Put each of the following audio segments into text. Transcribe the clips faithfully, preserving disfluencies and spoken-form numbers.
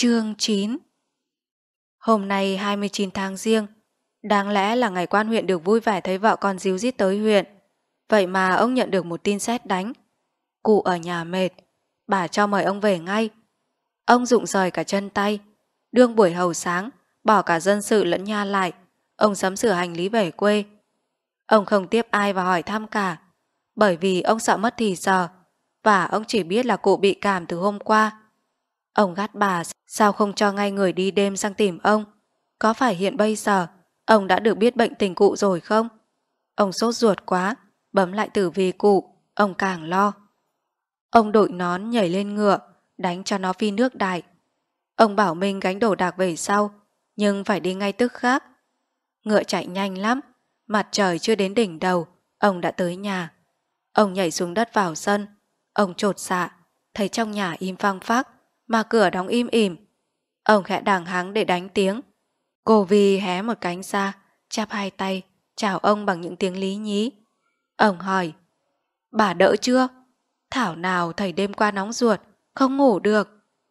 Chương chín. Hôm nay hai mươi chín tháng Giêng, đáng lẽ là ngày quan huyện được vui vẻ thấy vợ con díu dít tới huyện. Vậy mà ông nhận được một tin sét đánh. Cụ ở nhà mệt, bà cho mời ông về ngay. Ông rụng rời cả chân tay, đương buổi hầu sáng, bỏ cả dân sự lẫn nha lại. Ông sắm sửa hành lý về quê. Ông không tiếp ai và hỏi thăm cả, bởi vì ông sợ mất thì giờ, và ông chỉ biết là cụ bị cảm từ hôm qua. Ông gắt bà sao không cho ngay người đi đêm sang tìm ông. Có phải hiện bây giờ ông đã được biết bệnh tình cụ rồi không? Ông sốt ruột quá, bấm lại tử vi cụ, ông càng lo. Ông đội nón nhảy lên ngựa, đánh cho nó phi nước đại. Ông bảo Minh gánh đồ đạc về sau, nhưng phải đi ngay tức khắc. Ngựa chạy nhanh lắm, mặt trời chưa đến đỉnh đầu, ông đã tới nhà. Ông nhảy xuống đất vào sân, ông chột dạ, thấy trong nhà im phăng phắc, mà cửa đóng im ỉm. Ông khẽ đàng hắng để đánh tiếng. Cô Vi hé một cánh ra, chắp hai tay, chào ông bằng những tiếng lý nhí. Ông hỏi, bà đỡ chưa? Thảo nào thầy đêm qua nóng ruột, không ngủ được.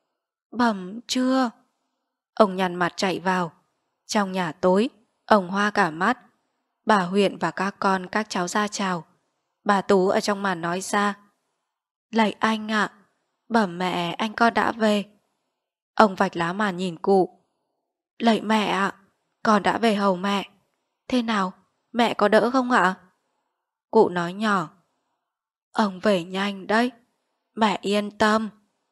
Bẩm chưa. Ông nhăn mặt chạy vào. Trong nhà tối, ông hoa cả mắt. Bà Huyện và các con các cháu ra chào. Bà Tú ở trong màn nói ra, lạy anh ạ, bẩm mẹ anh con đã về. Ông vạch lá màn nhìn cụ. Lạy mẹ ạ, con đã về hầu mẹ. Thế nào, mẹ có đỡ không ạ? Cụ nói nhỏ, ông về nhanh đấy, mẹ yên tâm.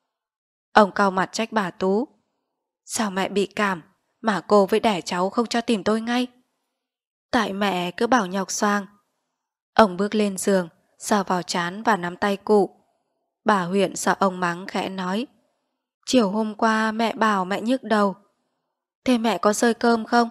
Ông cau mặt trách bà Tú. Sao mẹ bị cảm mà cô với đẻ cháu không cho tìm tôi ngay? Tại mẹ cứ bảo nhọc xoang. Ông bước lên giường, sờ vào trán và nắm tay cụ. Bà Huyện sợ ông mắng khẽ nói, chiều hôm qua mẹ bảo mẹ nhức đầu. Thế mẹ có xơi cơm không?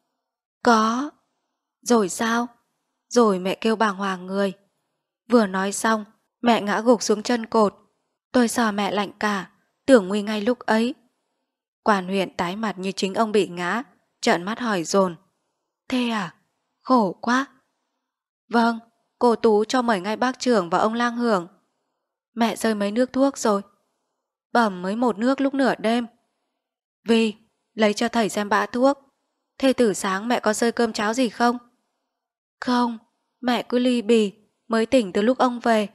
Có. Rồi sao? Rồi mẹ kêu bàng hoàng người. Vừa nói xong, mẹ ngã gục xuống chân cột. Tôi sợ mẹ lạnh cả, tưởng nguy ngay lúc ấy. Quan huyện tái mặt như chính ông bị ngã, trợn mắt hỏi dồn. Thế à? Khổ quá. Vâng, cô Tú cho mời ngay bác trưởng và ông lang hưởng. Mẹ rơi mấy nước thuốc rồi? Bẩm mới một nước lúc nửa đêm. Vi, lấy cho thầy xem bã thuốc. Thế từ sáng mẹ có rơi cơm cháo gì không? Không, mẹ cứ ly bì, mới tỉnh từ lúc ông về.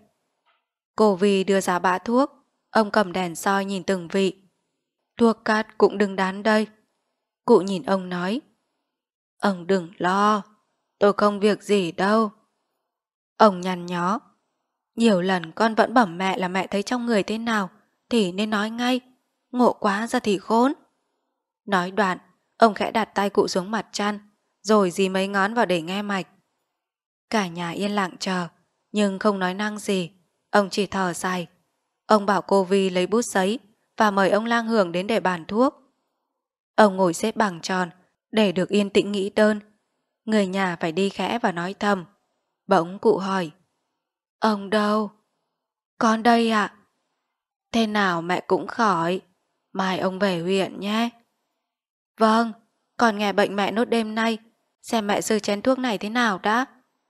Cô Vi đưa ra bã thuốc, ông cầm đèn soi nhìn từng vị. Thuốc cát cũng đừng đán đây. Cụ nhìn ông nói, ông đừng lo, tôi không việc gì đâu. Ông nhăn nhó, nhiều lần con vẫn bẩm mẹ là mẹ thấy trong người thế nào thì nên nói ngay, ngộ quá ra thì khốn. Nói đoạn, ông khẽ đặt tay cụ xuống mặt chăn, rồi dí mấy ngón vào để nghe mạch. Cả nhà yên lặng chờ, nhưng không nói năng gì. Ông chỉ thở dài. Ông bảo cô Vi lấy bút giấy và mời ông lang hưởng đến để bàn thuốc. Ông ngồi xếp bằng tròn để được yên tĩnh nghĩ đơn. Người nhà phải đi khẽ và nói thầm. Bỗng cụ hỏi, ông đâu? Con đây ạ. Thế nào mẹ cũng khỏi, mai ông về huyện nhé. Vâng, con nghe bệnh mẹ nốt đêm nay, xem mẹ sư chén thuốc này thế nào đã.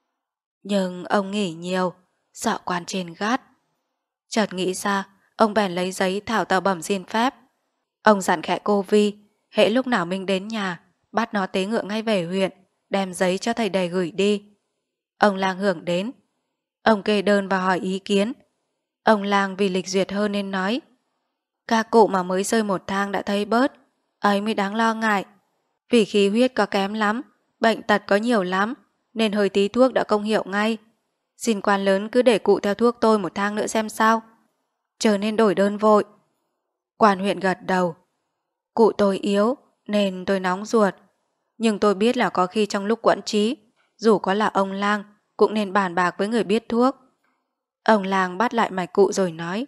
Nhưng ông nghỉ nhiều, sợ quan trên gắt. Chợt nghĩ ra, ông bèn lấy giấy thảo tờ bẩm xin phép. Ông dặn khẽ cô Vi, hễ lúc nào Minh đến nhà, bắt nó tế ngựa ngay về huyện, đem giấy cho thầy đầy gửi đi. Ông lang hưởng đến. Ông kê đơn và hỏi ý kiến. Ông lang vì lịch duyệt hơn nên nói, các cụ mà mới rơi một thang đã thấy bớt, ấy mới đáng lo ngại. Vì khí huyết có kém lắm, bệnh tật có nhiều lắm, nên hơi tí thuốc đã công hiệu ngay. Xin quan lớn cứ để cụ theo thuốc tôi một thang nữa xem sao, chờ nên đổi đơn vội. Quan huyện gật đầu. Cụ tôi yếu nên tôi nóng ruột, nhưng tôi biết là có khi trong lúc quẫn trí, dù có là ông lang cũng nên bàn bạc với người biết thuốc. Ông lang bắt lại mạch cụ rồi nói,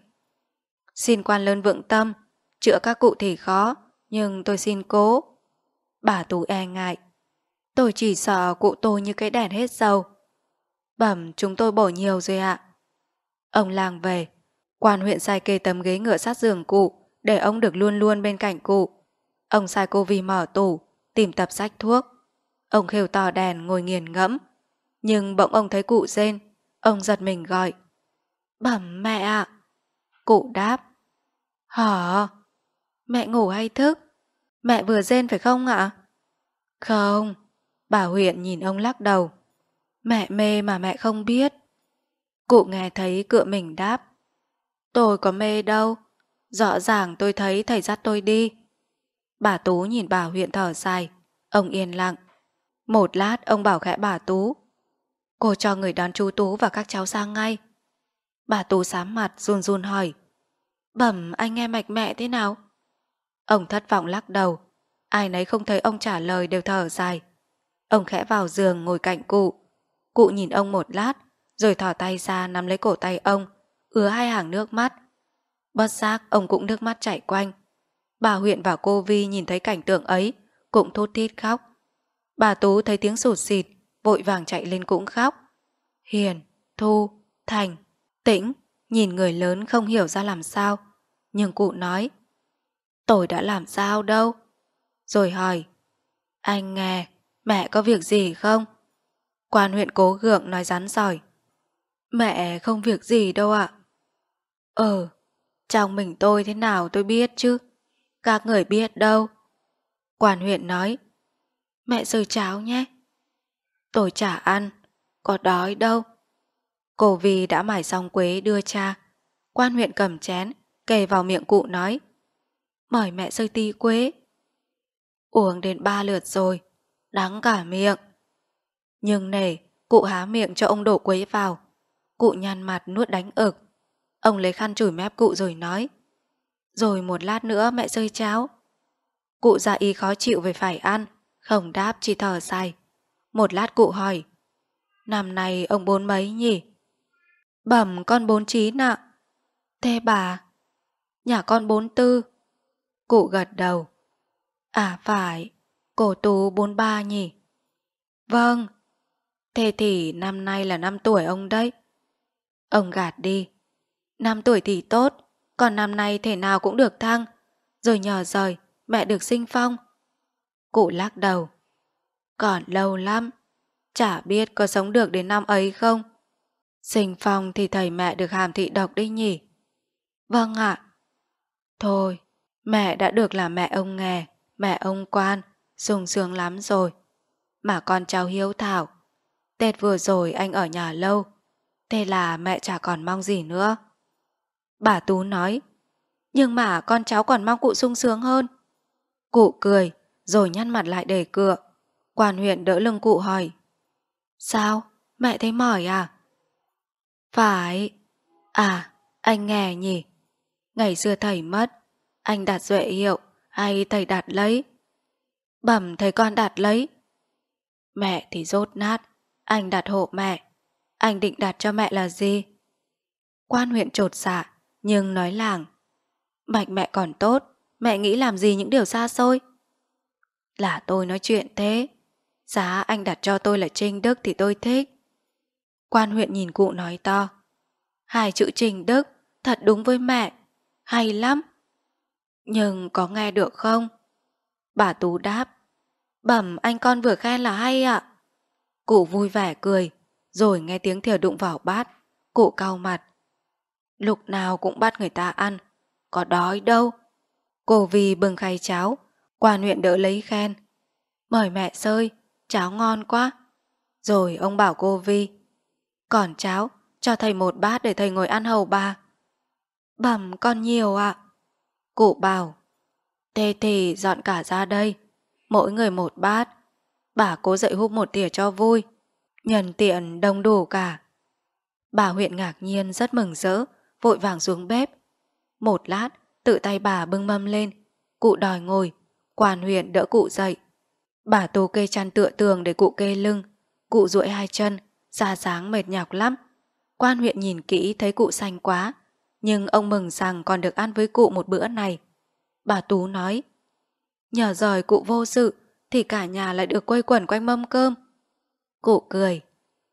xin quan lớn vững tâm, chữa các cụ thì khó, nhưng tôi xin cố. Bà Tú e ngại, tôi chỉ sợ cụ tôi như cái đèn hết dầu. Bẩm chúng tôi bổ nhiều rồi ạ. Ông lang về, quan huyện sai kê tấm ghế ngựa sát giường cụ để ông được luôn luôn bên cạnh cụ. Ông sai cô Vi mở tủ tìm tập sách thuốc. Ông khều tò đèn ngồi nghiền ngẫm, nhưng bỗng ông thấy cụ rên. Ông giật mình gọi, bẩm mẹ ạ. Cụ đáp, hả? Mẹ ngủ hay thức? Mẹ vừa rên phải không ạ? Không. Bà Huyện nhìn ông lắc đầu. Mẹ mê mà mẹ không biết. Cụ nghe thấy cựa mình đáp. Tôi có mê đâu. Rõ ràng tôi thấy thầy dắt tôi đi. Bà Tú nhìn bà Huyện thở dài. Ông yên lặng. Một lát ông bảo khẽ bà Tú. Cô cho người đón chú Tú và các cháu sang ngay. Bà Tú sám mặt run run hỏi. Bẩm anh nghe mạch mẹ thế nào? Ông thất vọng lắc đầu. Ai nấy không thấy ông trả lời đều thở dài. Ông khẽ vào giường ngồi cạnh cụ. Cụ nhìn ông một lát, rồi thỏ tay ra nắm lấy cổ tay ông, ứa hai hàng nước mắt. Bất giác ông cũng nước mắt chảy quanh. Bà Huyện và cô Vi nhìn thấy cảnh tượng ấy, cũng thút thít khóc. Bà Tú thấy tiếng sụt xịt, vội vàng chạy lên cũng khóc. Hiền, Thu, Thành, Tĩnh nhìn người lớn không hiểu ra làm sao, nhưng cụ nói tôi đã làm sao đâu. Rồi hỏi, anh nghe, mẹ có việc gì không? Quan Huyện cố gượng nói rắn giỏi. Mẹ không việc gì đâu ạ. Ờ, trong mình tôi thế nào tôi biết chứ, các người biết đâu. Quan Huyện nói, mẹ sơi cháo nhé. Tôi chả ăn, có đói đâu. Cô Vi đã mải xong quế đưa cha. Quan Huyện cầm chén, kề vào miệng cụ nói, mời mẹ sơi tí quế. Uống đến ba lượt rồi, đắng cả miệng. Nhưng nể, cụ há miệng cho ông đổ quế vào. Cụ nhăn mặt nuốt đánh ực. Ông lấy khăn chùi mép cụ rồi nói, rồi một lát nữa mẹ sơi cháo. Cụ ra ý khó chịu về phải ăn, không đáp chỉ thở dài. Một lát cụ hỏi, năm nay ông bốn mấy nhỉ? Bẩm con bốn chín ạ. Thế bà? Nhà con bốn tư. Cụ gật đầu. À phải, cổ Tú bốn ba nhỉ? Vâng. Thế thì năm nay là năm tuổi ông đấy. Ông gạt đi. Năm tuổi thì tốt, còn năm nay thể nào cũng được thăng. Rồi nhờ rời, mẹ được sinh phong. Cụ lắc đầu. Còn lâu lắm, chả biết có sống được đến năm ấy không. Sinh phong thì thầy mẹ được hàm thị độc đấy nhỉ? Vâng ạ. Thôi, mẹ đã được là mẹ ông nghè, mẹ ông quan, sung sướng lắm rồi. Mà con cháu hiếu thảo. Tết vừa rồi anh ở nhà lâu, thế là mẹ chả còn mong gì nữa. Bà Tú nói, nhưng mà con cháu còn mong cụ sung sướng hơn. Cụ cười, rồi nhăn mặt lại để cựa. Quan Huyện đỡ lưng cụ hỏi, sao, mẹ thấy mỏi à? Phải. À, anh nghe nhỉ? Ngày xưa thầy mất, anh đặt duệ hiệu hay thầy đặt lấy? Bẩm thầy con đặt lấy. Mẹ thì rốt nát, anh đặt hộ mẹ. Anh định đặt cho mẹ là gì? Quan Huyện chột dạ, nhưng nói làng. Mạch mẹ còn tốt, mẹ nghĩ làm gì những điều xa xôi? Là tôi nói chuyện thế. Giá anh đặt cho tôi là Trinh Đức thì tôi thích. Quan Huyện nhìn cụ nói to. Hai chữ Trinh Đức thật đúng với mẹ. Hay lắm. Nhưng có nghe được không? Bà Tú đáp. Bẩm anh con vừa khen là hay ạ. Cụ vui vẻ cười, rồi nghe tiếng thìa đụng vào bát. Cụ cau mặt. Lúc nào cũng bắt người ta ăn, có đói đâu. Cô Vi bưng khay cháo, Quan Huyện đỡ lấy khen. Mời mẹ sơi, cháo ngon quá. Rồi ông bảo cô Vi, còn cháo, cho thầy một bát để thầy ngồi ăn hầu bà. Bẩm con nhiều ạ. Cụ bảo, thế thì dọn cả ra đây, mỗi người một bát. Bà cố dậy húp một thìa cho vui, nhân tiện đông đủ cả. Bà Huyện ngạc nhiên rất mừng rỡ, vội vàng xuống bếp. Một lát, tự tay bà bưng mâm lên. Cụ đòi ngồi, Quan Huyện đỡ cụ dậy. Bà Tú kê chăn tựa tường để cụ kê lưng. Cụ duỗi hai chân, da dáng mệt nhọc lắm. Quan Huyện nhìn kỹ thấy cụ xanh quá, nhưng ông mừng rằng còn được ăn với cụ một bữa này. Bà Tú nói, nhờ rời cụ vô sự thì cả nhà lại được quây quần quanh mâm cơm. Cụ cười,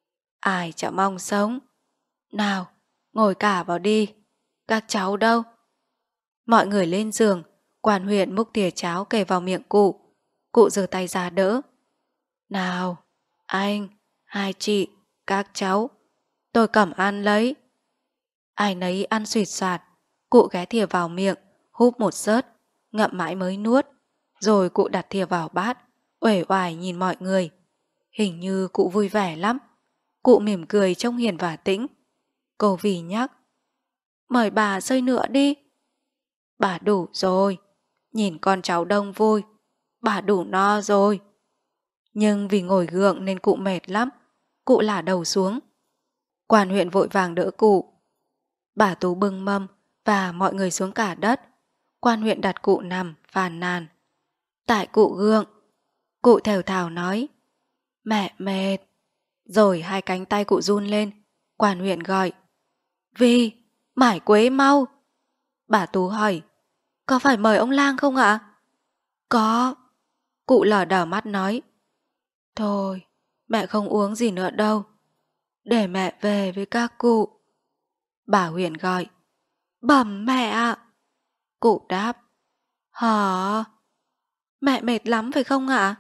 ai chả mong sống. Nào, ngồi cả vào đi. Các cháu đâu? Mọi người lên giường. Quan Huyện múc thìa cháo kề vào miệng cụ. Cụ giơ tay ra đỡ. Nào, anh, hai chị, các cháu, tôi cầm ăn lấy. Ai nấy ăn suýt soạt. Cụ ghé thìa vào miệng, húp một sớt. ngậm mãi mới nuốt, rồi cụ đặt thìa vào bát, uể oải nhìn mọi người. Hình như cụ vui vẻ lắm. Cụ mỉm cười trông hiền và tĩnh. Cô Vì nhắc, mời bà xơi nữa đi. Bà đủ rồi, nhìn con cháu đông vui, bà đủ no rồi. Nhưng vì ngồi gượng nên cụ mệt lắm, cụ lả đầu xuống. Quan huyện vội vàng đỡ cụ. Bà Tú bưng mâm và mọi người xuống cả đất. Quan huyện đặt cụ nằm, phàn nàn. Tại cụ gượng. Cụ thều thào nói, mẹ mệt. Rồi hai cánh tay cụ run lên. Quan huyện gọi, Vi, mải quế mau. Bà Tú hỏi, có phải mời ông lang không ạ? Có. Cụ lờ đờ mắt nói, thôi, mẹ không uống gì nữa đâu. Để mẹ về với các cụ. Bà Huyền gọi, bẩm mẹ ạ. Cụ đáp, hả? Mẹ mệt lắm phải không ạ?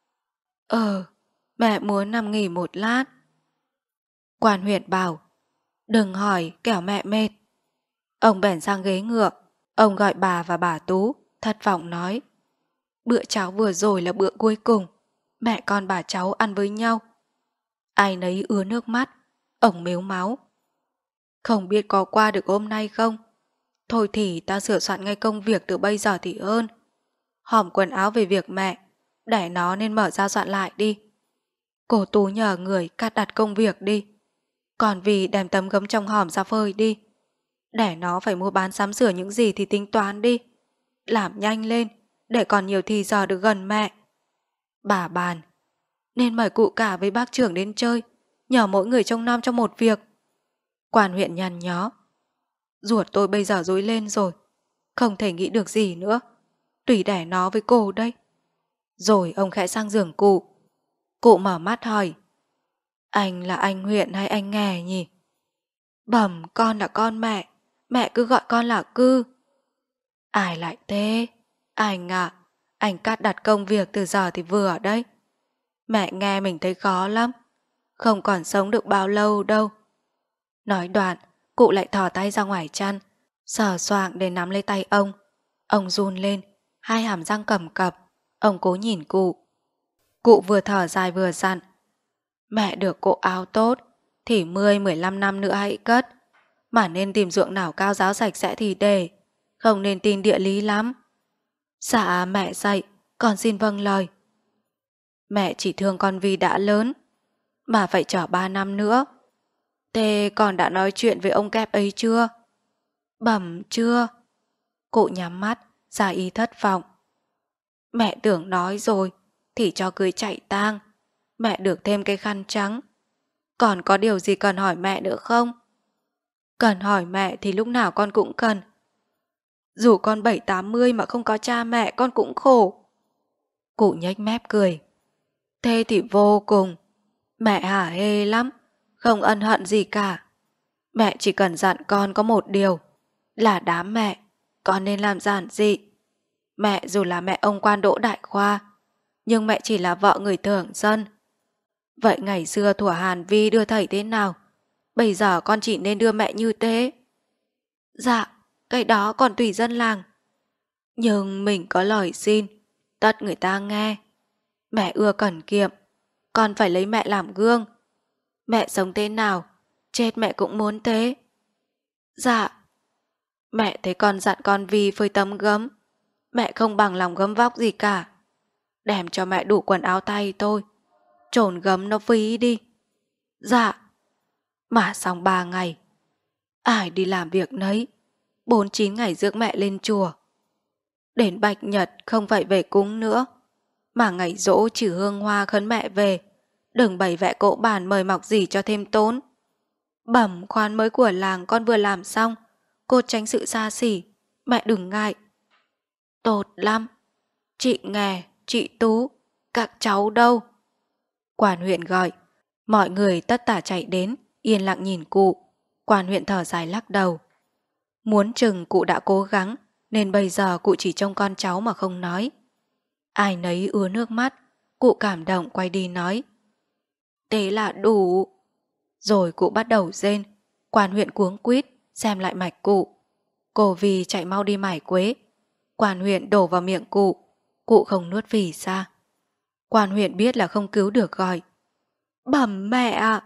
Ờ, mẹ muốn nằm nghỉ một lát. Quan huyện bảo, đừng hỏi kẻo mẹ mệt. Ông bèn sang ghế ngựa. Ông gọi bà và bà Tú, thất vọng nói, bữa cháo vừa rồi là bữa cuối cùng. Mẹ con bà cháu ăn với nhau. Ai nấy ứa nước mắt. Ông mếu máu, không biết có qua được hôm nay không? Thôi thì ta sửa soạn ngay công việc từ bây giờ thì hơn. Hòm quần áo về việc mẹ, để nó nên mở ra soạn lại đi. Cô Tú nhờ người cắt đặt công việc đi. Còn vì đem tấm gấm trong hòm ra phơi đi. Để nó phải mua bán sắm sửa những gì thì tính toán đi. Làm nhanh lên, để còn nhiều thì giờ được gần mẹ. Bà bàn, nên mời cụ cả với bác trưởng đến chơi, nhờ mỗi người trông nom trong một việc. Quan huyện nhăn nhó, ruột tôi bây giờ rối lên rồi, không thể nghĩ được gì nữa. Tùy để nó với cô đây. Rồi ông khẽ sang giường cụ. Cụ mở mắt hỏi, anh là anh huyện hay anh nghè nhỉ? Bẩm, con là con mẹ. Mẹ cứ gọi con là Cư. Ai lại thế? Anh ạ, à, anh cắt đặt công việc từ giờ thì vừa đấy. Mẹ nghe mình thấy khó lắm, không còn sống được bao lâu đâu. Nói đoạn, cụ lại thò tay ra ngoài chăn, sờ soạng để nắm lấy tay ông. Ông run lên, hai hàm răng cầm cập. Ông cố nhìn cụ. Cụ vừa thở dài vừa dặn, mẹ được cộ áo tốt thì mười mười lăm năm nữa hãy cất. Mà nên tìm ruộng nào cao ráo sạch sẽ thì để, không nên tin địa lý lắm. Dạ mẹ dạy, con xin vâng lời. Mẹ chỉ thương con vì đã lớn, mà phải chờ ba năm nữa. Thế con đã nói chuyện với ông kép ấy chưa? Bẩm chưa. Cụ nhắm mắt, ra ý thất vọng. Mẹ tưởng nói rồi, thì cho cưới chạy tang. Mẹ được thêm cái khăn trắng. Còn có điều gì cần hỏi mẹ nữa không? Cần hỏi mẹ thì lúc nào con cũng cần. Dù con bảy tám mươi mà không có cha mẹ con cũng khổ. Cụ nhếch mép cười. Thế thì vô cùng. Mẹ hả hê lắm, không ân hận gì cả. Mẹ chỉ cần dặn con có một điều, là đám mẹ, con nên làm giản dị. Mẹ dù là mẹ ông quan đỗ đại khoa, nhưng mẹ chỉ là vợ người thường dân. Vậy ngày xưa thuở Hàn Vi đưa thầy thế nào, bây giờ con chỉ nên đưa mẹ như thế. Dạ, cái đó còn tùy dân làng. Nhưng mình có lời xin, tất người ta nghe. Mẹ ưa cẩn kiệm, con phải lấy mẹ làm gương. Mẹ sống thế nào, chết mẹ cũng muốn thế. Dạ. Mẹ thấy con dặn con Vi phơi tấm gấm, mẹ không bằng lòng gấm vóc gì cả. Đem cho mẹ đủ quần áo tay thôi, trồn gấm nó phí đi. Dạ. Mà xong ba ngày, ai đi làm việc nấy, bốn chín ngày rước mẹ lên chùa. Đến bạch nhật không phải về cúng nữa, mà ngày giỗ chỉ hương hoa khấn mẹ về, đừng bày vẽ cỗ bàn mời mọc gì cho thêm tốn. Bẩm khoán mới của làng con vừa làm xong, cô tránh sự xa xỉ, mẹ đừng ngại. Tốt lắm. Chị Nghè, chị Tú, các cháu đâu? Quan huyện gọi, mọi người tất tả chạy đến, yên lặng nhìn cụ. Quan huyện thở dài lắc đầu. Muốn chừng cụ đã cố gắng, nên bây giờ cụ chỉ trông con cháu mà không nói. Ai nấy ứa nước mắt, cụ cảm động quay đi nói, thế là đủ. Rồi cụ bắt đầu rên. Quan huyện cuống quýt xem lại mạch cụ. Cô Vi chạy mau đi mải quế. Quan huyện đổ vào miệng cụ, cụ không nuốt phì ra. Quan huyện biết là không cứu được gọi. Bẩm mẹ ạ!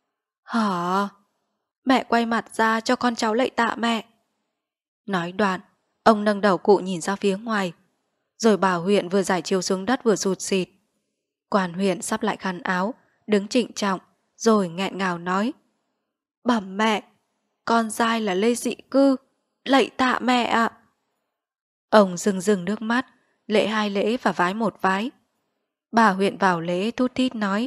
Hả? Mẹ quay mặt ra cho con cháu lạy tạ mẹ. Nói đoạn, ông nâng đầu cụ nhìn ra phía ngoài, rồi bà huyện vừa giải chiếu xuống đất vừa sụt xịt. Quan huyện sắp lại khăn áo, đứng trịnh trọng, rồi nghẹn ngào nói. Bẩm mẹ, con dai là Lê Dị Cư, lạy tạ mẹ ạ. Ông rưng rưng nước mắt, lễ hai lễ và vái một vái. Bà huyện vào lễ thút thít nói.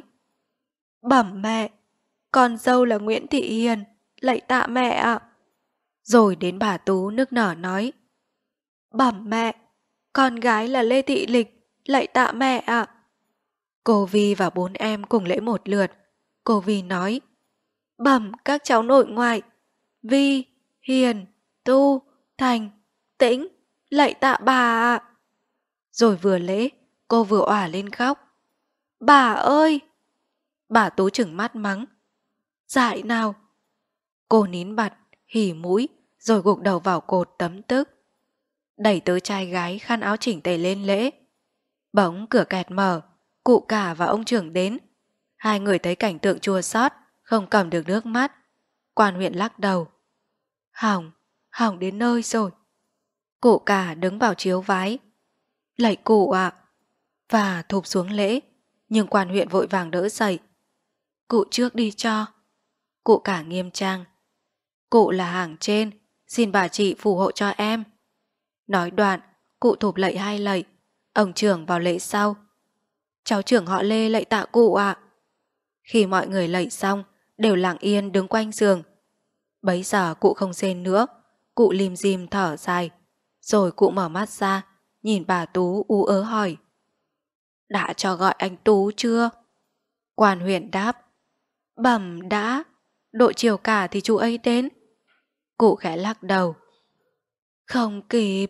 Bẩm mẹ, con dâu là Nguyễn Thị Hiền, lạy tạ mẹ ạ. Rồi đến bà Tú nức nở nói. Bẩm mẹ, con gái là Lê Thị Lịch, lạy tạ mẹ ạ. Cô Vi và bốn em cùng lễ một lượt. Cô Vi nói. Bẩm các cháu nội ngoại, Vi, Hiền, Tu, Thành, Tĩnh, lạy tạ bà ạ. Rồi vừa lễ, cô vừa òa lên khóc. Bà ơi! Bà Tú trừng mắt mắng. Dại nào! Cô nín bặt, hỉ mũi, rồi gục đầu vào cột tấm tức. Đẩy tớ trai gái khăn áo chỉnh tề lên lễ. Bỗng cửa kẹt mở, cụ cả và ông trưởng đến. Hai người thấy cảnh tượng chua xót, không cầm được nước mắt. Quan huyện lắc đầu. Hỏng, hỏng đến nơi rồi. Cụ cả đứng vào chiếu vái. Lạy cụ ạ! Và thụp xuống lễ, nhưng quan huyện vội vàng đỡ dậy. Cụ trước đi cho. Cụ cả nghiêm trang. Cụ là hàng trên, xin bà chị phù hộ cho em. Nói đoạn, cụ thụp lạy hai lạy, ông trưởng vào lễ sau. Cháu trưởng họ Lê lạy tạ cụ ạ. Khi mọi người lạy xong, đều lặng yên đứng quanh giường. Bấy giờ cụ không rên nữa, cụ lim dim thở dài. Rồi cụ mở mắt ra, nhìn bà Tú ú ớ hỏi. Đã cho gọi anh Tú chưa? Quan huyện đáp. Bẩm đã, độ chiều cả thì chú ấy đến. Cụ khẽ lắc đầu. Không kịp.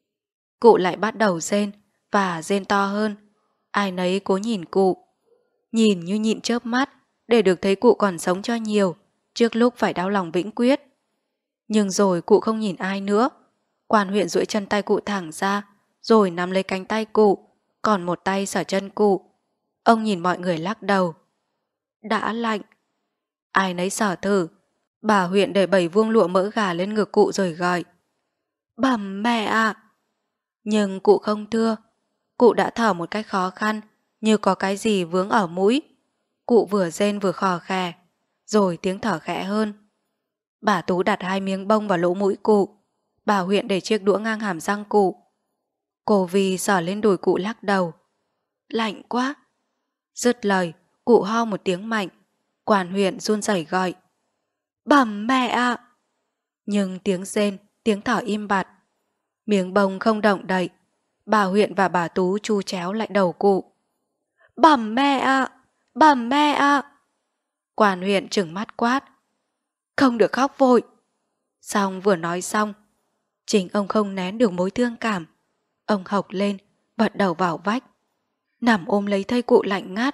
Cụ lại bắt đầu rên, và rên to hơn. Ai nấy cố nhìn cụ. Nhìn như nhịn chớp mắt, để được thấy cụ còn sống cho nhiều, trước lúc phải đau lòng vĩnh quyết. Nhưng rồi cụ không nhìn ai nữa. Quan huyện duỗi chân tay cụ thẳng ra, rồi nắm lấy cánh tay cụ, còn một tay xỏ chân cụ. Ông nhìn mọi người lắc đầu. Đã lạnh. Ai nấy xỏ thử. Bà huyện đẩy bảy vuông lụa mỡ gà lên ngực cụ rồi gọi. Bẩm mẹ ạ. Nhưng cụ không thưa. Cụ đã thở một cách khó khăn, như có cái gì vướng ở mũi. Cụ vừa rên vừa khò khè, rồi tiếng thở khẽ hơn. Bà Tú đặt hai miếng bông vào lỗ mũi cụ. Bà huyện để chiếc đũa ngang hàm răng cụ. Cô Vi sờ lên đùi cụ lắc đầu. Lạnh quá. Dứt lời, cụ ho một tiếng mạnh. Quan huyện run rẩy gọi. Bẩm mẹ ạ. Nhưng tiếng rên, tiếng thở im bặt. Miếng bông không động đậy. Bà huyện và bà Tú chu chéo lại đầu cụ. Bẩm mẹ ạ. Bẩm mẹ ạ. Quan huyện trừng mắt quát. Không được khóc vội. Xong vừa nói xong, chính ông không nén được mối thương cảm. Ông hộc lên, bật đầu vào vách, nằm ôm lấy thây cụ lạnh ngắt.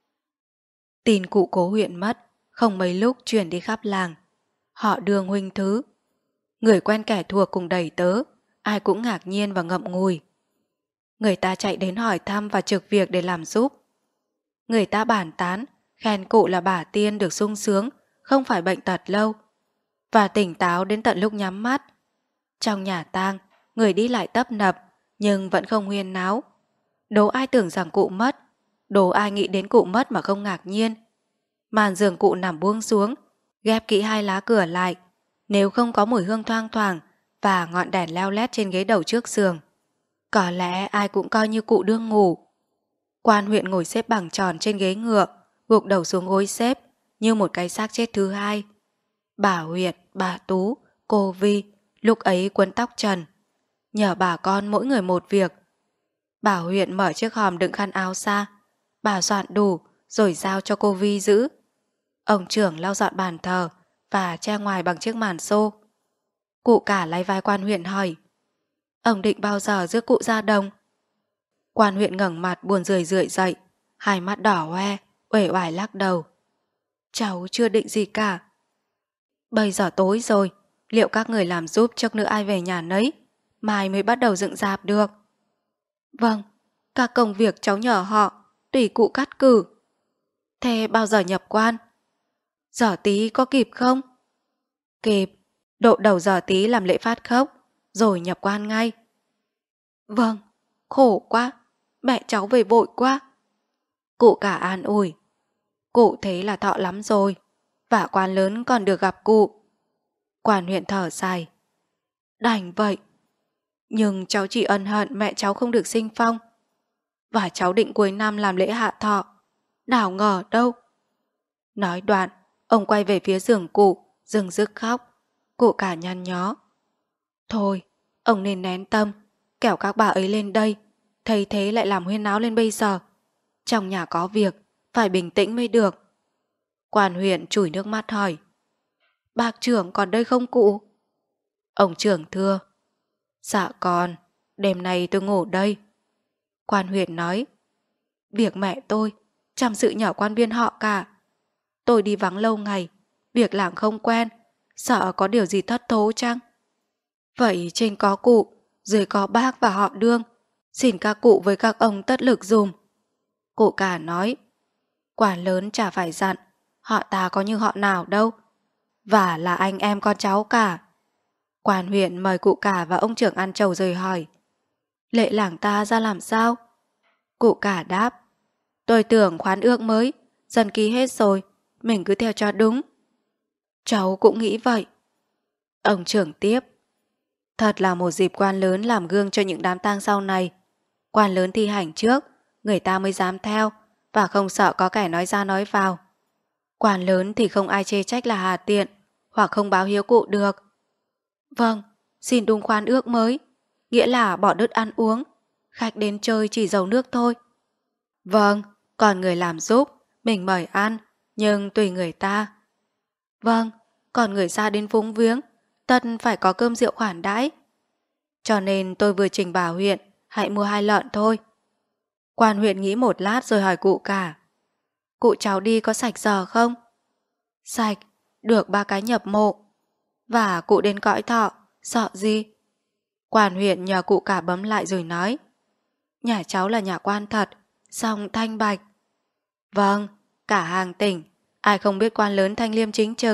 Tin cụ Cố huyện mất, không mấy lúc truyền đi khắp làng. Họ Đường huynh thứ. Người quen kẻ thuộc cùng đầy tớ, ai cũng ngạc nhiên và ngậm ngùi. Người ta chạy đến hỏi thăm và trực việc để làm giúp. Người ta bàn tán, khen cụ là bà tiên được sung sướng, không phải bệnh tật lâu, và tỉnh táo đến tận lúc nhắm mắt. Trong nhà tang, người đi lại tấp nập, nhưng vẫn không huyên náo. Đố ai tưởng rằng cụ mất, đố ai nghĩ đến cụ mất mà không ngạc nhiên. Màn giường cụ nằm buông xuống, ghép kỹ hai lá cửa lại, nếu không có mùi hương thoang thoảng và ngọn đèn leo lét trên ghế đầu trước giường. Có lẽ ai cũng coi như cụ đương ngủ. Quan huyện ngồi xếp bằng tròn trên ghế ngựa, gục đầu xuống gối xếp như một cái xác chết thứ hai. Bà huyện, bà Tú, cô Vi lúc ấy quấn tóc trần, nhờ bà con mỗi người một việc. Bà huyện mở chiếc hòm đựng khăn áo ra, bà soạn đủ rồi giao cho cô Vi giữ. Ông trưởng lau dọn bàn thờ và che ngoài bằng chiếc màn xô. Cụ cả lấy vai quan huyện hỏi. Ông định bao giờ rước cụ ra đồng? Quan huyện ngẩng mặt buồn rười rượi dậy, hai mắt đỏ hoe, uể oải lắc đầu. Cháu chưa định gì cả. Bây giờ tối rồi, liệu các người làm giúp trước nữa ai về nhà nấy? mai mới bắt đầu dựng rạp được. Vâng, các công việc cháu nhờ họ, tùy cụ cắt cử. Thế bao giờ nhập quan? Giờ tí có kịp không? Kịp, độ đầu giờ tí làm lễ phát khốc, rồi nhập quan ngay. Vâng, khổ quá, mẹ cháu về vội quá. Cụ cả an ủi. Cụ thế là thọ lắm rồi, và quan lớn còn được gặp cụ. Quan huyện thở dài. Đành vậy, nhưng cháu chỉ ân hận mẹ cháu không được sinh phong. Và cháu định cuối năm làm lễ hạ thọ, nào ngờ đâu. Nói đoạn, ông quay về phía giường cụ, dừng dứt khóc. Cụ cả nhăn nhó. Thôi, ông nên nén tâm, kẻo các bà ấy lên đây, thấy thế lại làm huyên náo lên bây giờ. Trong nhà có việc, phải bình tĩnh mới được. Quan huyện chùi nước mắt hỏi. Bác trưởng còn đây không cụ? Ông trưởng thưa. Dạ con, đêm nay tôi ngủ đây. Quan huyện nói. Việc mẹ tôi, chăm sự nhỏ quan viên họ cả. Tôi đi vắng lâu ngày, việc làng không quen, sợ có điều gì thất thố chăng? Vậy trên có cụ, dưới có bác và họ Đương, xin các cụ với các ông tất lực dùm. Cụ cả nói. Quan lớn chả phải dặn, họ ta có như họ nào đâu, và là anh em con cháu cả. Quan huyện mời cụ cả và ông trưởng ăn trầu rồi hỏi. Lệ làng ta ra làm sao? Cụ cả đáp. Tôi tưởng khoán ước mới, dần ký hết rồi, mình cứ theo cho đúng. Cháu cũng nghĩ vậy. Ông trưởng tiếp. Thật là một dịp quan lớn làm gương cho những đám tang sau này. Quan lớn thi hành trước, người ta mới dám theo, và không sợ có kẻ nói ra nói vào. Quan lớn thì không ai chê trách là hà tiện, hoặc không báo hiếu cụ được. Vâng, xin đúng khoán ước mới, nghĩa là bỏ đứt ăn uống, khách đến chơi chỉ dầu nước thôi. Vâng, còn người làm giúp, mình mời ăn, nhưng tùy người ta. Vâng, còn người ra đến phúng viếng, tất phải có cơm rượu khoản đãi. Cho nên tôi vừa trình bảo huyện, hãy mua hai lợn thôi. Quan huyện nghĩ một lát rồi hỏi cụ cả. Cụ cháu đi có sạch giờ không? Sạch, được ba cái nhập mộ. Và cụ đến cõi thọ, sợ gì? Quan huyện nhờ cụ cả bấm lại rồi nói. Nhà cháu là nhà quan thật, song thanh bạch. Vâng, cả hàng tỉnh, ai không biết quan lớn thanh liêm chính trực.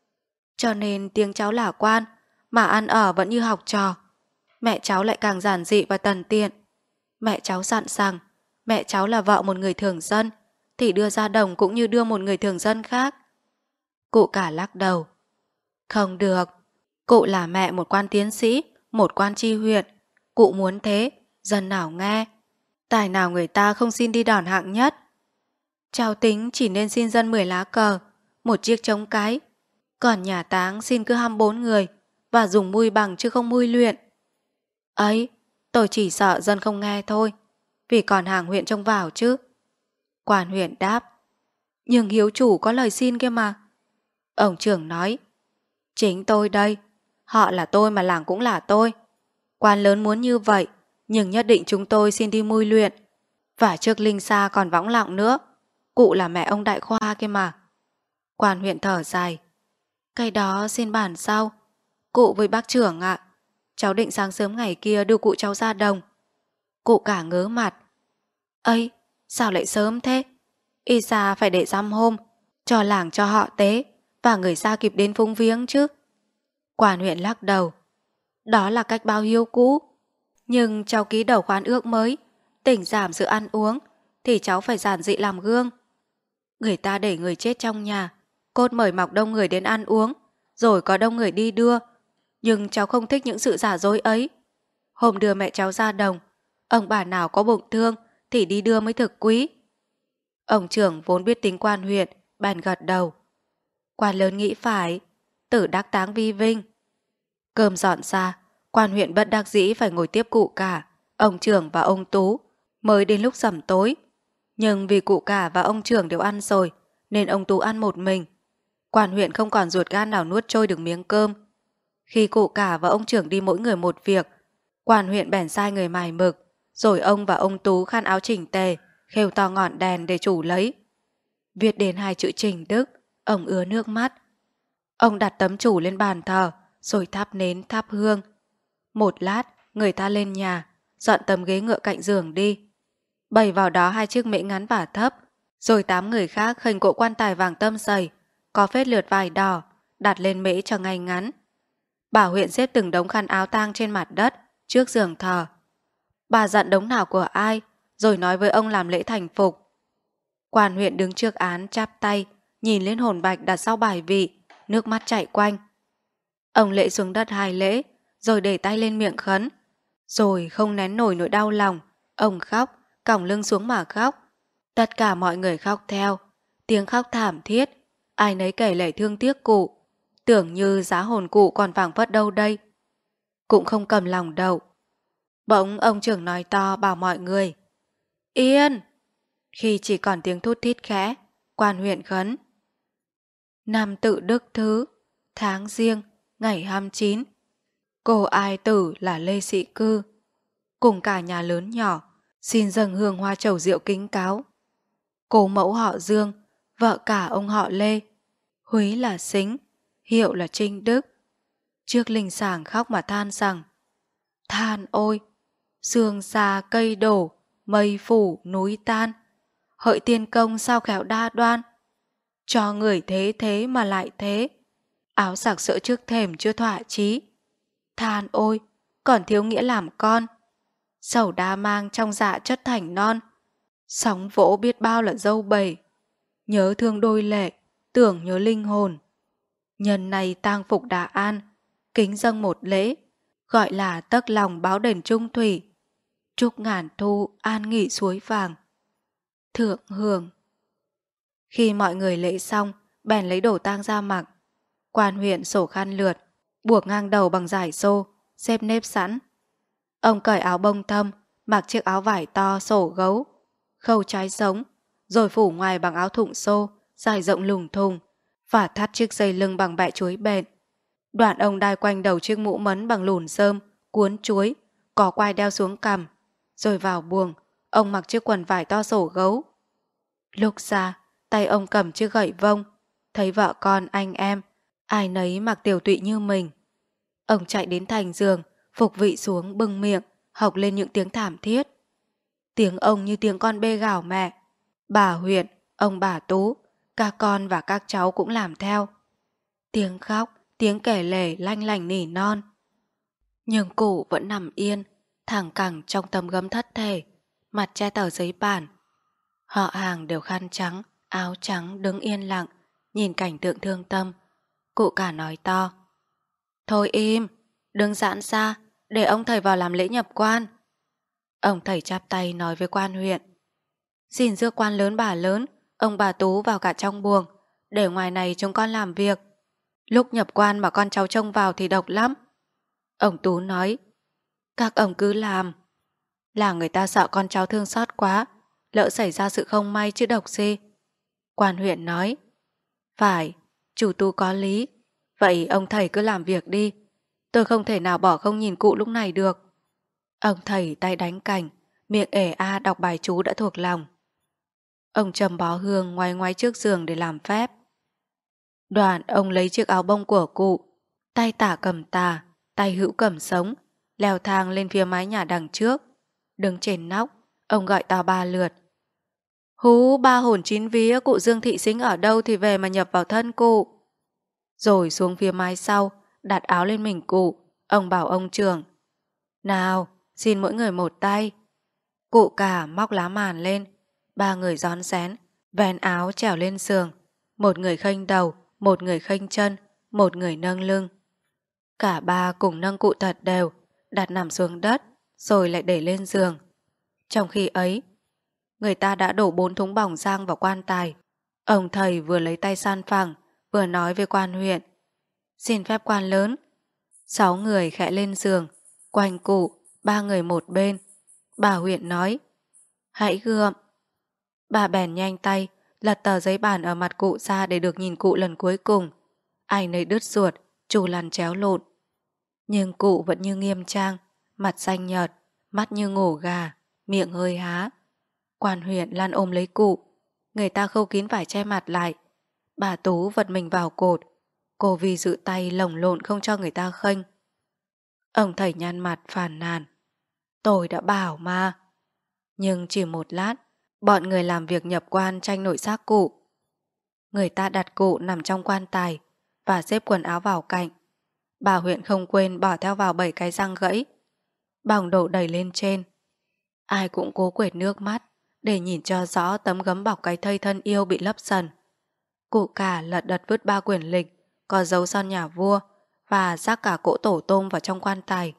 Cho nên tiếng cháu là quan, mà ăn ở vẫn như học trò. Mẹ cháu lại càng giản dị và tần tiện. Mẹ cháu dặn rằng, mẹ cháu là vợ một người thường dân, thì đưa ra đồng cũng như đưa một người thường dân khác. Cụ cả lắc đầu. Không được, cụ là mẹ một quan tiến sĩ, một quan tri huyện. Cụ muốn thế, dân nào nghe. Tài nào người ta không xin đi đòn hạng nhất. Cháu tính chỉ nên xin dân mười lá cờ, một chiếc trống cái. Còn nhà táng xin cứ hăm bốn người, và dùng mui bằng chứ không mui luyện. Ấy, tôi chỉ sợ dân không nghe thôi, vì còn hàng huyện trông vào chứ. Quan huyện đáp. Nhưng hiếu chủ có lời xin kia mà. Ông trưởng nói. Chính tôi đây, họ là tôi mà làng cũng là tôi. Quan lớn muốn như vậy, nhưng nhất định chúng tôi xin đi mui luyện. Và trước linh xa còn võng lọng nữa. Cụ là mẹ ông đại khoa kia mà. Quan huyện thở dài. Cái đó xin bàn sau. Cụ với bác trưởng ạ, cháu định sáng sớm ngày kia đưa cụ cháu ra đồng. Cụ cả ngớ mặt. Ây, sao lại sớm thế? Y ra phải để dăm hôm, cho làng cho họ tế, và người ra kịp đến phúng viếng chứ. Quan huyện lắc đầu. Đó là cách báo hiếu cũ. Nhưng cháu ký đầu khoán ước mới, tỉnh giảm sự ăn uống, thì cháu phải giản dị làm gương. Người ta để người chết trong nhà, cốt mời mọc đông người đến ăn uống, rồi có đông người đi đưa. Nhưng cháu không thích những sự giả dối ấy. Hôm đưa mẹ cháu ra đồng, ông bà nào có bụng thương thì đi đưa mới thực quý. Ông trưởng vốn biết tính quan huyện, bèn gật đầu. Quan lớn nghĩ phải, tử đắc táng vi vinh. Cơm dọn ra, quan huyện bất đắc dĩ phải ngồi tiếp cụ cả, ông trưởng và ông Tú, mới đến lúc sẩm tối. Nhưng vì cụ cả và ông trưởng đều ăn rồi, nên ông Tú ăn một mình. Quan huyện không còn ruột gan nào nuốt trôi được miếng cơm. Khi cụ cả và ông trưởng đi mỗi người một việc, quan huyện bèn sai người mài mực, rồi ông và ông Tú khăn áo chỉnh tề, khêu to ngọn đèn để chủ lấy. Viết đến hai chữ Trình Đức, ông ứa nước mắt. Ông đặt tấm chủ lên bàn thờ, rồi thắp nến thắp hương. Một lát, người ta lên nhà, dọn tấm ghế ngựa cạnh giường đi. Bày vào đó hai chiếc mễ ngắn và thấp, rồi tám người khác khênh cỗ quan tài vàng tâm dày, có phết lượt vải đỏ, đặt lên mễ cho ngay ngắn. Bà huyện xếp từng đống khăn áo tang trên mặt đất, trước giường thờ. Bà dặn đống nào của ai, rồi nói với ông làm lễ thành phục. Quan huyện đứng trước án chắp tay, nhìn lên hồn bạch đặt sau bài vị, nước mắt chảy quanh. Ông lễ xuống đất hai lễ, rồi để tay lên miệng khấn. Rồi không nén nổi nỗi đau lòng, ông khóc, còng lưng xuống mà khóc. Tất cả mọi người khóc theo, tiếng khóc thảm thiết, ai nấy kể lể thương tiếc cụ, tưởng như giá hồn cụ còn phảng phất đâu đây. Cũng không cầm lòng đậu. Bỗng ông trưởng nói to bảo mọi người: Yên! Khi chỉ còn tiếng thút thít khẽ, quan huyện khấn: Năm tự đức thứ, tháng giêng, ngày hai mươi chín, cô ai tử là Lê Sĩ Cư, cùng cả nhà lớn nhỏ xin dâng hương hoa trầu rượu kính cáo. Cô mẫu họ Dương, vợ cả ông họ Lê, húy là Sính, hiệu là Trinh Đức. Trước linh sàng khóc mà than rằng: Than ôi! Sương xa cây đổ, mây phủ núi tan, hỡi tiên công sao khéo đa đoan. Cho người thế thế mà lại thế, áo sặc sỡ trước thềm chưa thỏa chí. Than ôi! Còn thiếu nghĩa làm con, sầu đa mang trong dạ chất thành non. Sóng vỗ biết bao là dâu bầy, nhớ thương đôi lệ, tưởng nhớ linh hồn. Nhân này tang phục đã an, kính dâng một lễ, gọi là tấc lòng báo đền trung thủy. Chúc ngàn thu an nghỉ suối vàng. Thượng hưởng. Khi mọi người lễ xong, bèn lấy đồ tang ra mặc. Quan huyện sổ khăn lượt, buộc ngang đầu bằng dải xô, xếp nếp sẵn. Ông cởi áo bông thâm, mặc chiếc áo vải to sổ gấu, khâu trái sống, rồi phủ ngoài bằng áo thụng xô, dài rộng lùng thùng, và thắt chiếc dây lưng bằng bẹ chuối bện. Đoạn ông đai quanh đầu chiếc mũ mấn bằng lùn rơm, cuốn chuối, có quai đeo xuống cằm. Rồi vào buồng, ông mặc chiếc quần vải to sổ gấu. Lúc ra, tay ông cầm chiếc gậy vông, thấy vợ con anh em, ai nấy mặc tiều tụy như mình. Ông chạy đến thành giường, phục vị xuống bưng miệng, hộc lên những tiếng thảm thiết. Tiếng ông như tiếng con bê gào mẹ. Bà huyện, ông bà Tú, các con và các cháu cũng làm theo. Tiếng khóc, tiếng kể lể lanh lành nỉ non. Nhưng cụ vẫn nằm yên, thẳng cẳng trong tấm gấm thất thể, mặt che tờ giấy bản. Họ hàng đều khăn trắng, áo trắng đứng yên lặng, nhìn cảnh tượng thương tâm. Cụ cả nói to: Thôi im, đừng giãn ra, để ông thầy vào làm lễ nhập quan. Ông thầy chắp tay nói với quan huyện: Xin rước quan lớn bà lớn, ông bà Tú vào cả trong buồng, để ngoài này chúng con làm việc. Lúc nhập quan mà con cháu trông vào thì độc lắm. Ông Tú nói: Các ông cứ làm. Là người ta sợ con cháu thương xót quá, lỡ xảy ra sự không may chứ độc gì. Quan huyện nói: Phải, chủ tu có lý. Vậy ông thầy cứ làm việc đi. Tôi không thể nào bỏ không nhìn cụ lúc này được. Ông thầy tay đánh cành, miệng ể a đọc bài chú đã thuộc lòng. Ông châm bó hương ngoái ngoái trước giường để làm phép. Đoạn ông lấy chiếc áo bông của cụ, tay tả cầm tà, tay hữu cầm sống, leo thang lên phía mái nhà đằng trước. Đứng trên nóc, ông gọi to ba lượt: Hú ba hồn chín vía, cụ Dương Thị Sính ở đâu thì về mà nhập vào thân cụ. Rồi xuống phía mái sau, đặt áo lên mình cụ. Ông bảo ông trưởng: Nào, xin mỗi người một tay. Cụ cả móc lá màn lên, ba người rón rén, vén áo trèo lên giường. Một người khênh đầu, một người khênh chân, một người nâng lưng. Cả ba cùng nâng cụ thật đều, đặt nằm xuống đất, rồi lại để lên giường. Trong khi ấy, người ta đã đổ bốn thúng bỏng rang vào quan tài. Ông thầy vừa lấy tay san phẳng, vừa nói với quan huyện: Xin phép quan lớn. Sáu người khẽ lên giường, quanh cụ, ba người một bên. Bà huyện nói: Hãy gượm. Bà bèn nhanh tay, lật tờ giấy bản ở mặt cụ ra để được nhìn cụ lần cuối cùng. Ai nấy đứt ruột, trù lăn chéo lộn. Nhưng cụ vẫn như nghiêm trang, mặt xanh nhợt, mắt như ngủ gà, miệng hơi há. Quan huyện lăn ôm lấy cụ, người ta khâu kín vải che mặt lại. Bà Tú vật mình vào cột, cô vì giữ tay lồng lộn không cho người ta khênh. Ông thầy nhăn mặt phàn nàn. Tôi đã bảo mà. Nhưng chỉ một lát, bọn người làm việc nhập quan tranh nội xác cụ. Người ta đặt cụ nằm trong quan tài và xếp quần áo vào cạnh. Bà huyện không quên bỏ theo vào bảy cái răng gãy. Bỏng đổ đầy lên trên. Ai cũng cố quệt nước mắt để nhìn cho rõ tấm gấm bọc cái thây thân yêu bị lấp dần. Cụ cả lật đật vứt ba quyển lịch có dấu son nhà vua và rác cả cỗ tổ tôm vào trong quan tài.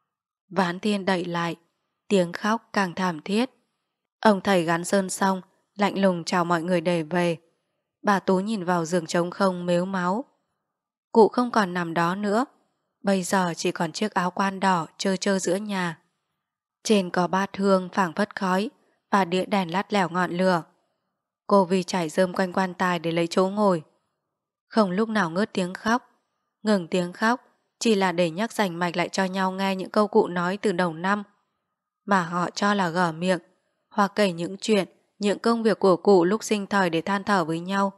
Ván thiên đậy lại, tiếng khóc càng thảm thiết. Ông thầy gắn sơn xong, lạnh lùng chào mọi người để về. Bà Tú nhìn vào giường trống không mếu máu. Cụ không còn nằm đó nữa, bây giờ chỉ còn chiếc áo quan đỏ trơ trơ giữa nhà. Trên có bát hương phảng phất khói và đĩa đèn lắt lẻo ngọn lửa. Cô Vi chảy rơm quanh quan tài để lấy chỗ ngồi. Không lúc nào ngớt tiếng khóc. Ngừng tiếng khóc chỉ là để nhắc rành mạch lại cho nhau nghe những câu cụ nói từ đầu năm mà họ cho là gở miệng, hoặc kể những chuyện, những công việc của cụ lúc sinh thời để than thở với nhau.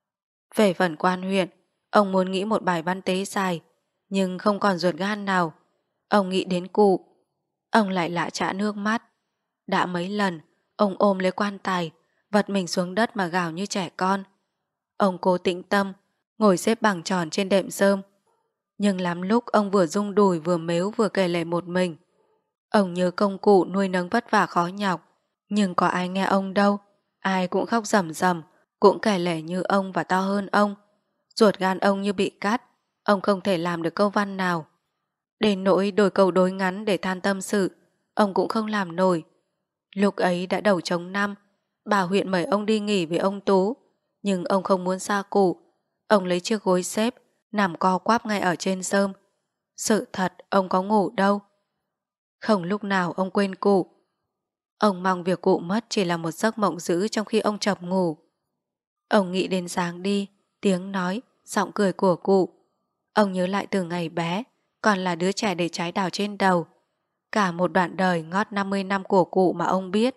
Về phần quan huyện, ông muốn nghĩ một bài văn tế dài, nhưng không còn ruột gan nào. Ông nghĩ đến cụ. Ông lại lạ chã nước mắt. Đã mấy lần, ông ôm lấy quan tài, vật mình xuống đất mà gào như trẻ con. Ông cố tĩnh tâm, ngồi xếp bằng tròn trên đệm rơm. Nhưng lắm lúc ông vừa rung đùi vừa mếu vừa kể lể một mình. Ông nhớ công cụ nuôi nấng vất vả khó nhọc, nhưng có ai nghe ông đâu. Ai cũng khóc rầm rầm, cũng kể lể như ông và to hơn ông. Ruột gan ông như bị cắt, ông không thể làm được câu văn nào. Đến nỗi đổi câu đối ngắn để than tâm sự, ông cũng không làm nổi. Lúc ấy đã đầu trống năm, bà huyện mời ông đi nghỉ với ông Tú, nhưng ông không muốn xa cụ. Ông lấy chiếc gối xếp, nằm co quắp ngay ở trên rơm. Sự thật, ông có ngủ đâu. Không lúc nào ông quên cụ. Ông mong việc cụ mất chỉ là một giấc mộng dữ trong khi ông chập ngủ. Ông nghĩ đến dáng đi, tiếng nói, giọng cười của cụ. Ông nhớ lại từ ngày bé, còn là đứa trẻ để trái đào trên đầu. Cả một đoạn đời ngót năm mươi năm của cụ mà ông biết.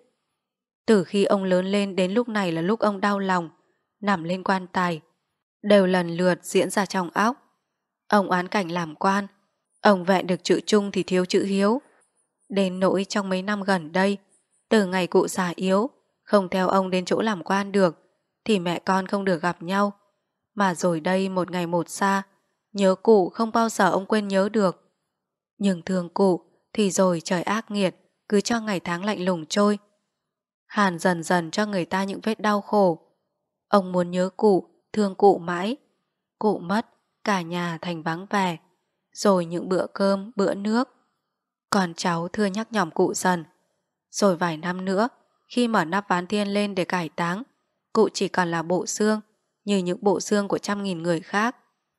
Từ khi ông lớn lên đến lúc này là lúc ông đau lòng, nằm lên quan tài, đều lần lượt diễn ra trong óc. Ông oán cảnh làm quan, ông vẹn được chữ trung thì thiếu chữ hiếu. Đến nỗi trong mấy năm gần đây, từ ngày cụ già yếu, không theo ông đến chỗ làm quan được, thì mẹ con không được gặp nhau. Mà rồi đây một ngày một xa, nhớ cụ không bao giờ ông quên nhớ được. Nhưng thương cụ thì rồi trời ác nghiệt, cứ cho ngày tháng lạnh lùng trôi. Hàn dần dần cho người ta những vết đau khổ. Ông muốn nhớ cụ, thương cụ mãi. Cụ mất, cả nhà thành vắng vẻ. Rồi những bữa cơm, bữa nước. Còn cháu thưa nhắc nhỏm cụ dần. Rồi vài năm nữa, khi mở nắp ván thiên lên để cải táng, cụ chỉ còn là bộ xương, như những bộ xương của trăm nghìn người khác.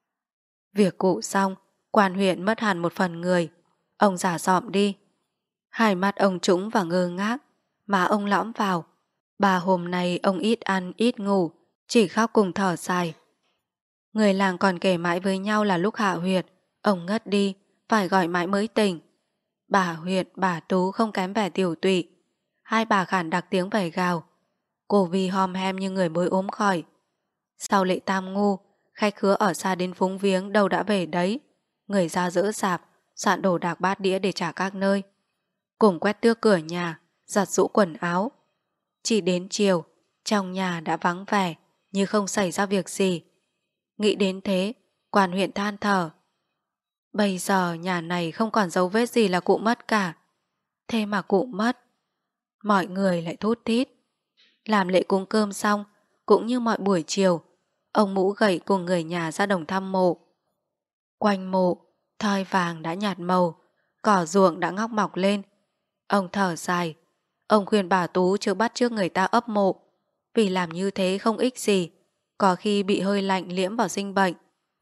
Việc cụ xong, quan huyện mất hẳn một phần người. Ông giả dọm đi. Hai mắt ông trũng và ngơ ngác, mà ông lõm vào. Ba hôm nay ông ít ăn, ít ngủ, chỉ khóc cùng thở dài. Người làng còn kể mãi với nhau là lúc hạ huyệt, ông ngất đi, phải gọi mãi mới tỉnh. Bà Huyệt, bà Tú không kém vẻ tiểu tụy. Hai bà khản đặc tiếng vẩy gào. Cô Vi hom hem như người mới ốm khỏi. Sau lễ tam ngu, khách khứa ở xa đến phúng viếng đâu đã về đấy. Người ra dỡ sạp, soạn đồ đạc bát đĩa để trả các nơi. Cùng quét tước cửa nhà, giặt giũ quần áo. Chỉ đến chiều, trong nhà đã vắng vẻ, như không xảy ra việc gì. Nghĩ đến thế, quan huyện than thở. Bây giờ nhà này không còn dấu vết gì là cụ mất cả. Thế mà cụ mất. Mọi người lại thút thít. Làm lễ cúng cơm xong, cũng như mọi buổi chiều, ông Mũ Gậy cùng người nhà ra đồng thăm mộ. Quanh mộ, thoi vàng đã nhạt màu, cỏ ruộng đã ngóc mọc lên. Ông thở dài. Ông khuyên bà Tú chưa bắt chước người ta ấp mộ, vì làm như thế không ích gì, có khi bị hơi lạnh liễm vào sinh bệnh.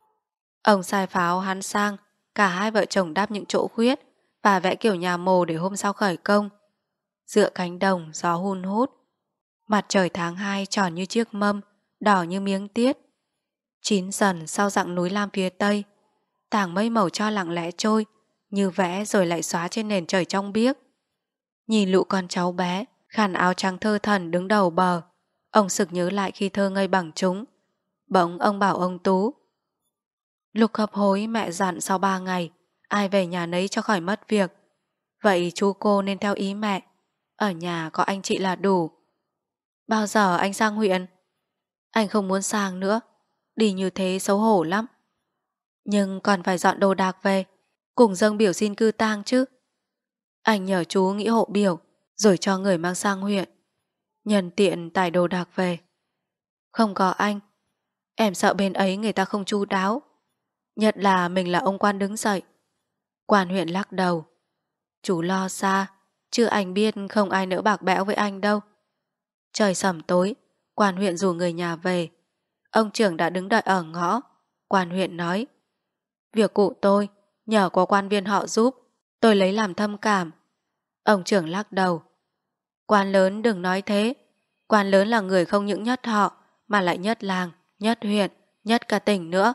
Ông sai pháo hắn sang, cả hai vợ chồng đáp những chỗ khuyết và vẽ kiểu nhà mồ để hôm sau khởi công. Dựa cánh đồng, gió hun hút. Mặt trời tháng hai tròn như chiếc mâm, đỏ như miếng tiết. Chín dần sau dặng núi lam phía tây, tảng mây màu cho lặng lẽ trôi, như vẽ rồi lại xóa trên nền trời trong biếc. Nhìn lũ con cháu bé, khăn áo trắng thơ thẩn đứng đầu bờ, ông sực nhớ lại khi thơ ngây bằng chúng. Bỗng ông bảo ông Tú. Lúc hấp hối mẹ dặn sau ba ngày, ai về nhà nấy cho khỏi mất việc. Vậy chú cô nên theo ý mẹ, ở nhà có anh chị là đủ. Bao giờ anh sang huyện? Anh không muốn sang nữa, đi như thế xấu hổ lắm. Nhưng còn phải dọn đồ đạc về, cùng dâng biểu xin cư tang chứ. Anh nhờ chú nghĩ hộ biểu, rồi cho người mang sang huyện. Nhân tiện tải đồ đạc về. Không có anh, em sợ bên ấy người ta không chu đáo. Nhất là mình là ông quan đứng dậy. Quan huyện lắc đầu. Chú lo xa, chứ anh biết không ai nỡ bạc bẽo với anh đâu. Trời sẩm tối, quan huyện rủ người nhà về. Ông trưởng đã đứng đợi ở ngõ. Quan huyện nói, việc cụ tôi, nhờ có quan viên họ giúp, tôi lấy làm thâm cảm. Ông trưởng lắc đầu. Quan lớn đừng nói thế. Quan lớn là người không những nhất họ, mà lại nhất làng, nhất huyện, nhất cả tỉnh nữa.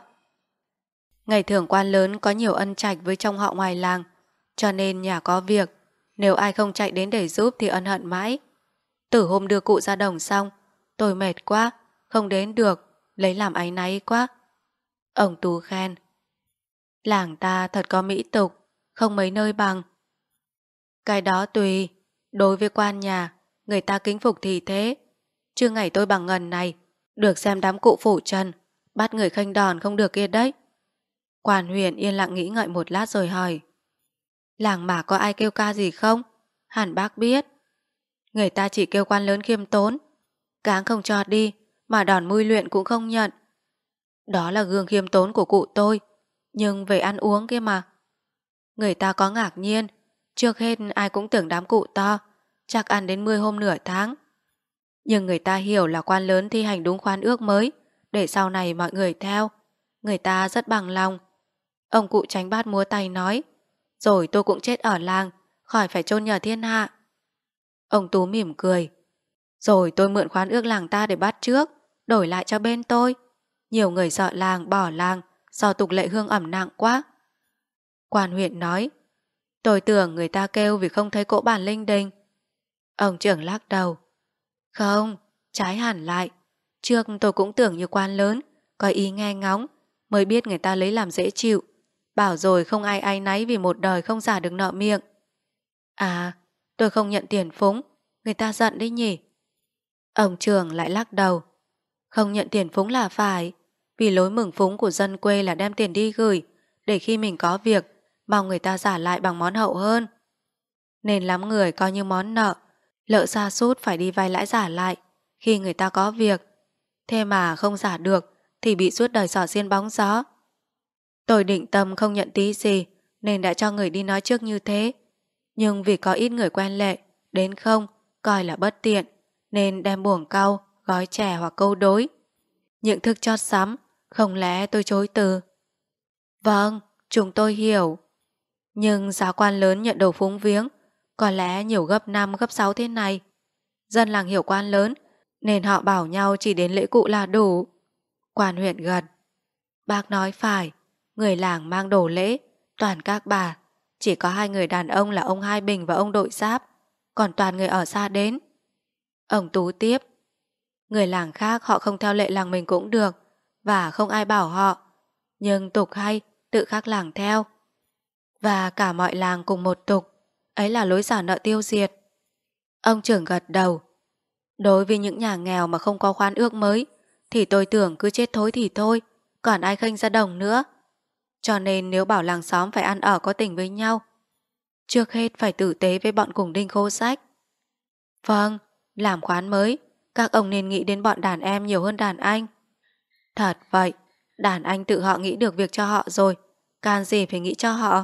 Ngày thường quan lớn có nhiều ân trạch với trong họ ngoài làng, cho nên nhà có việc, nếu ai không chạy đến để giúp thì ân hận mãi. Từ hôm đưa cụ ra đồng xong, tôi mệt quá, không đến được, lấy làm áy náy quá. Ông Tú khen. Làng ta thật có mỹ tục, không mấy nơi bằng. Cái đó tùy, đối với quan nhà, người ta kính phục thì thế. Chứ ngày tôi bằng ngần này, được xem đám cụ phủ trần, bắt người khênh đòn không được kia đấy. Quan huyện yên lặng nghĩ ngợi một lát rồi hỏi. Làng mà có ai kêu ca gì không? Hẳn bác biết. Người ta chỉ kêu quan lớn khiêm tốn. Cáng không cho đi, mà đòn mui luyện cũng không nhận. Đó là gương khiêm tốn của cụ tôi, nhưng về ăn uống kia mà. Người ta có ngạc nhiên, trước hết ai cũng tưởng đám cụ to, chắc ăn đến mười hôm nửa tháng. Nhưng người ta hiểu là quan lớn thi hành đúng khoán ước mới, để sau này mọi người theo. Người ta rất bằng lòng. Ông cụ Chánh Bát múa tay nói, rồi tôi cũng chết ở làng, khỏi phải chôn nhờ thiên hạ. Ông Tú mỉm cười. Rồi tôi mượn khoán ước làng ta để bắt trước, đổi lại cho bên tôi. Nhiều người sợ làng, bỏ làng, do tục lệ hương ẩm nặng quá. Quan huyện nói, tôi tưởng người ta kêu vì không thấy cỗ bản linh đình. Ông trưởng lắc đầu. Không, trái hẳn lại. Trước tôi cũng tưởng như quan lớn, có ý nghe ngóng, mới biết người ta lấy làm dễ chịu. Bảo rồi không ai áy náy vì một đời không giả được nợ miệng. À, tôi không nhận tiền phúng, người ta giận đấy nhỉ. Ông trưởng lại lắc đầu. Không nhận tiền phúng là phải, vì lối mừng phúng của dân quê là đem tiền đi gửi, để khi mình có việc, mong người ta trả lại bằng món hậu hơn. Nên lắm người coi như món nợ, lỡ sa sút phải đi vay lãi trả lại khi người ta có việc. Thế mà không trả được thì bị suốt đời xỏ xiên bóng gió. Tôi định tâm không nhận tí gì nên đã cho người đi nói trước như thế. Nhưng vì có ít người quen lệ, đến không, coi là bất tiện, nên đem buồng cau, gói chè hoặc câu đối. Những thức chót sắm, không lẽ tôi chối từ. Vâng, chúng tôi hiểu. Nhưng giá quan lớn nhận đồ phúng viếng, có lẽ nhiều gấp năm gấp sáu thế này. Dân làng hiểu quan lớn, nên họ bảo nhau chỉ đến lễ cụ là đủ. Quan huyện gật. Bác nói phải, người làng mang đồ lễ, toàn các bà. Chỉ có hai người đàn ông là ông Hai Bình và ông Đội Giáp, còn toàn người ở xa đến. Ông Tú tiếp. Người làng khác họ không theo lệ làng mình cũng được, và không ai bảo họ. Nhưng tục hay, tự khắc làng theo. Và cả mọi làng cùng một tục, ấy là lối xả nợ tiêu diệt. Ông trưởng gật đầu. Đối với những nhà nghèo mà không có khoán ước mới, thì tôi tưởng cứ chết thối thì thôi, còn ai khênh ra đồng nữa. Cho nên nếu bảo làng xóm phải ăn ở có tình với nhau, trước hết phải tử tế với bọn cùng đinh khô sách. Vâng, làm khoán mới, các ông nên nghĩ đến bọn đàn em nhiều hơn đàn anh. Thật vậy, đàn anh tự họ nghĩ được việc cho họ rồi, can gì phải nghĩ cho họ.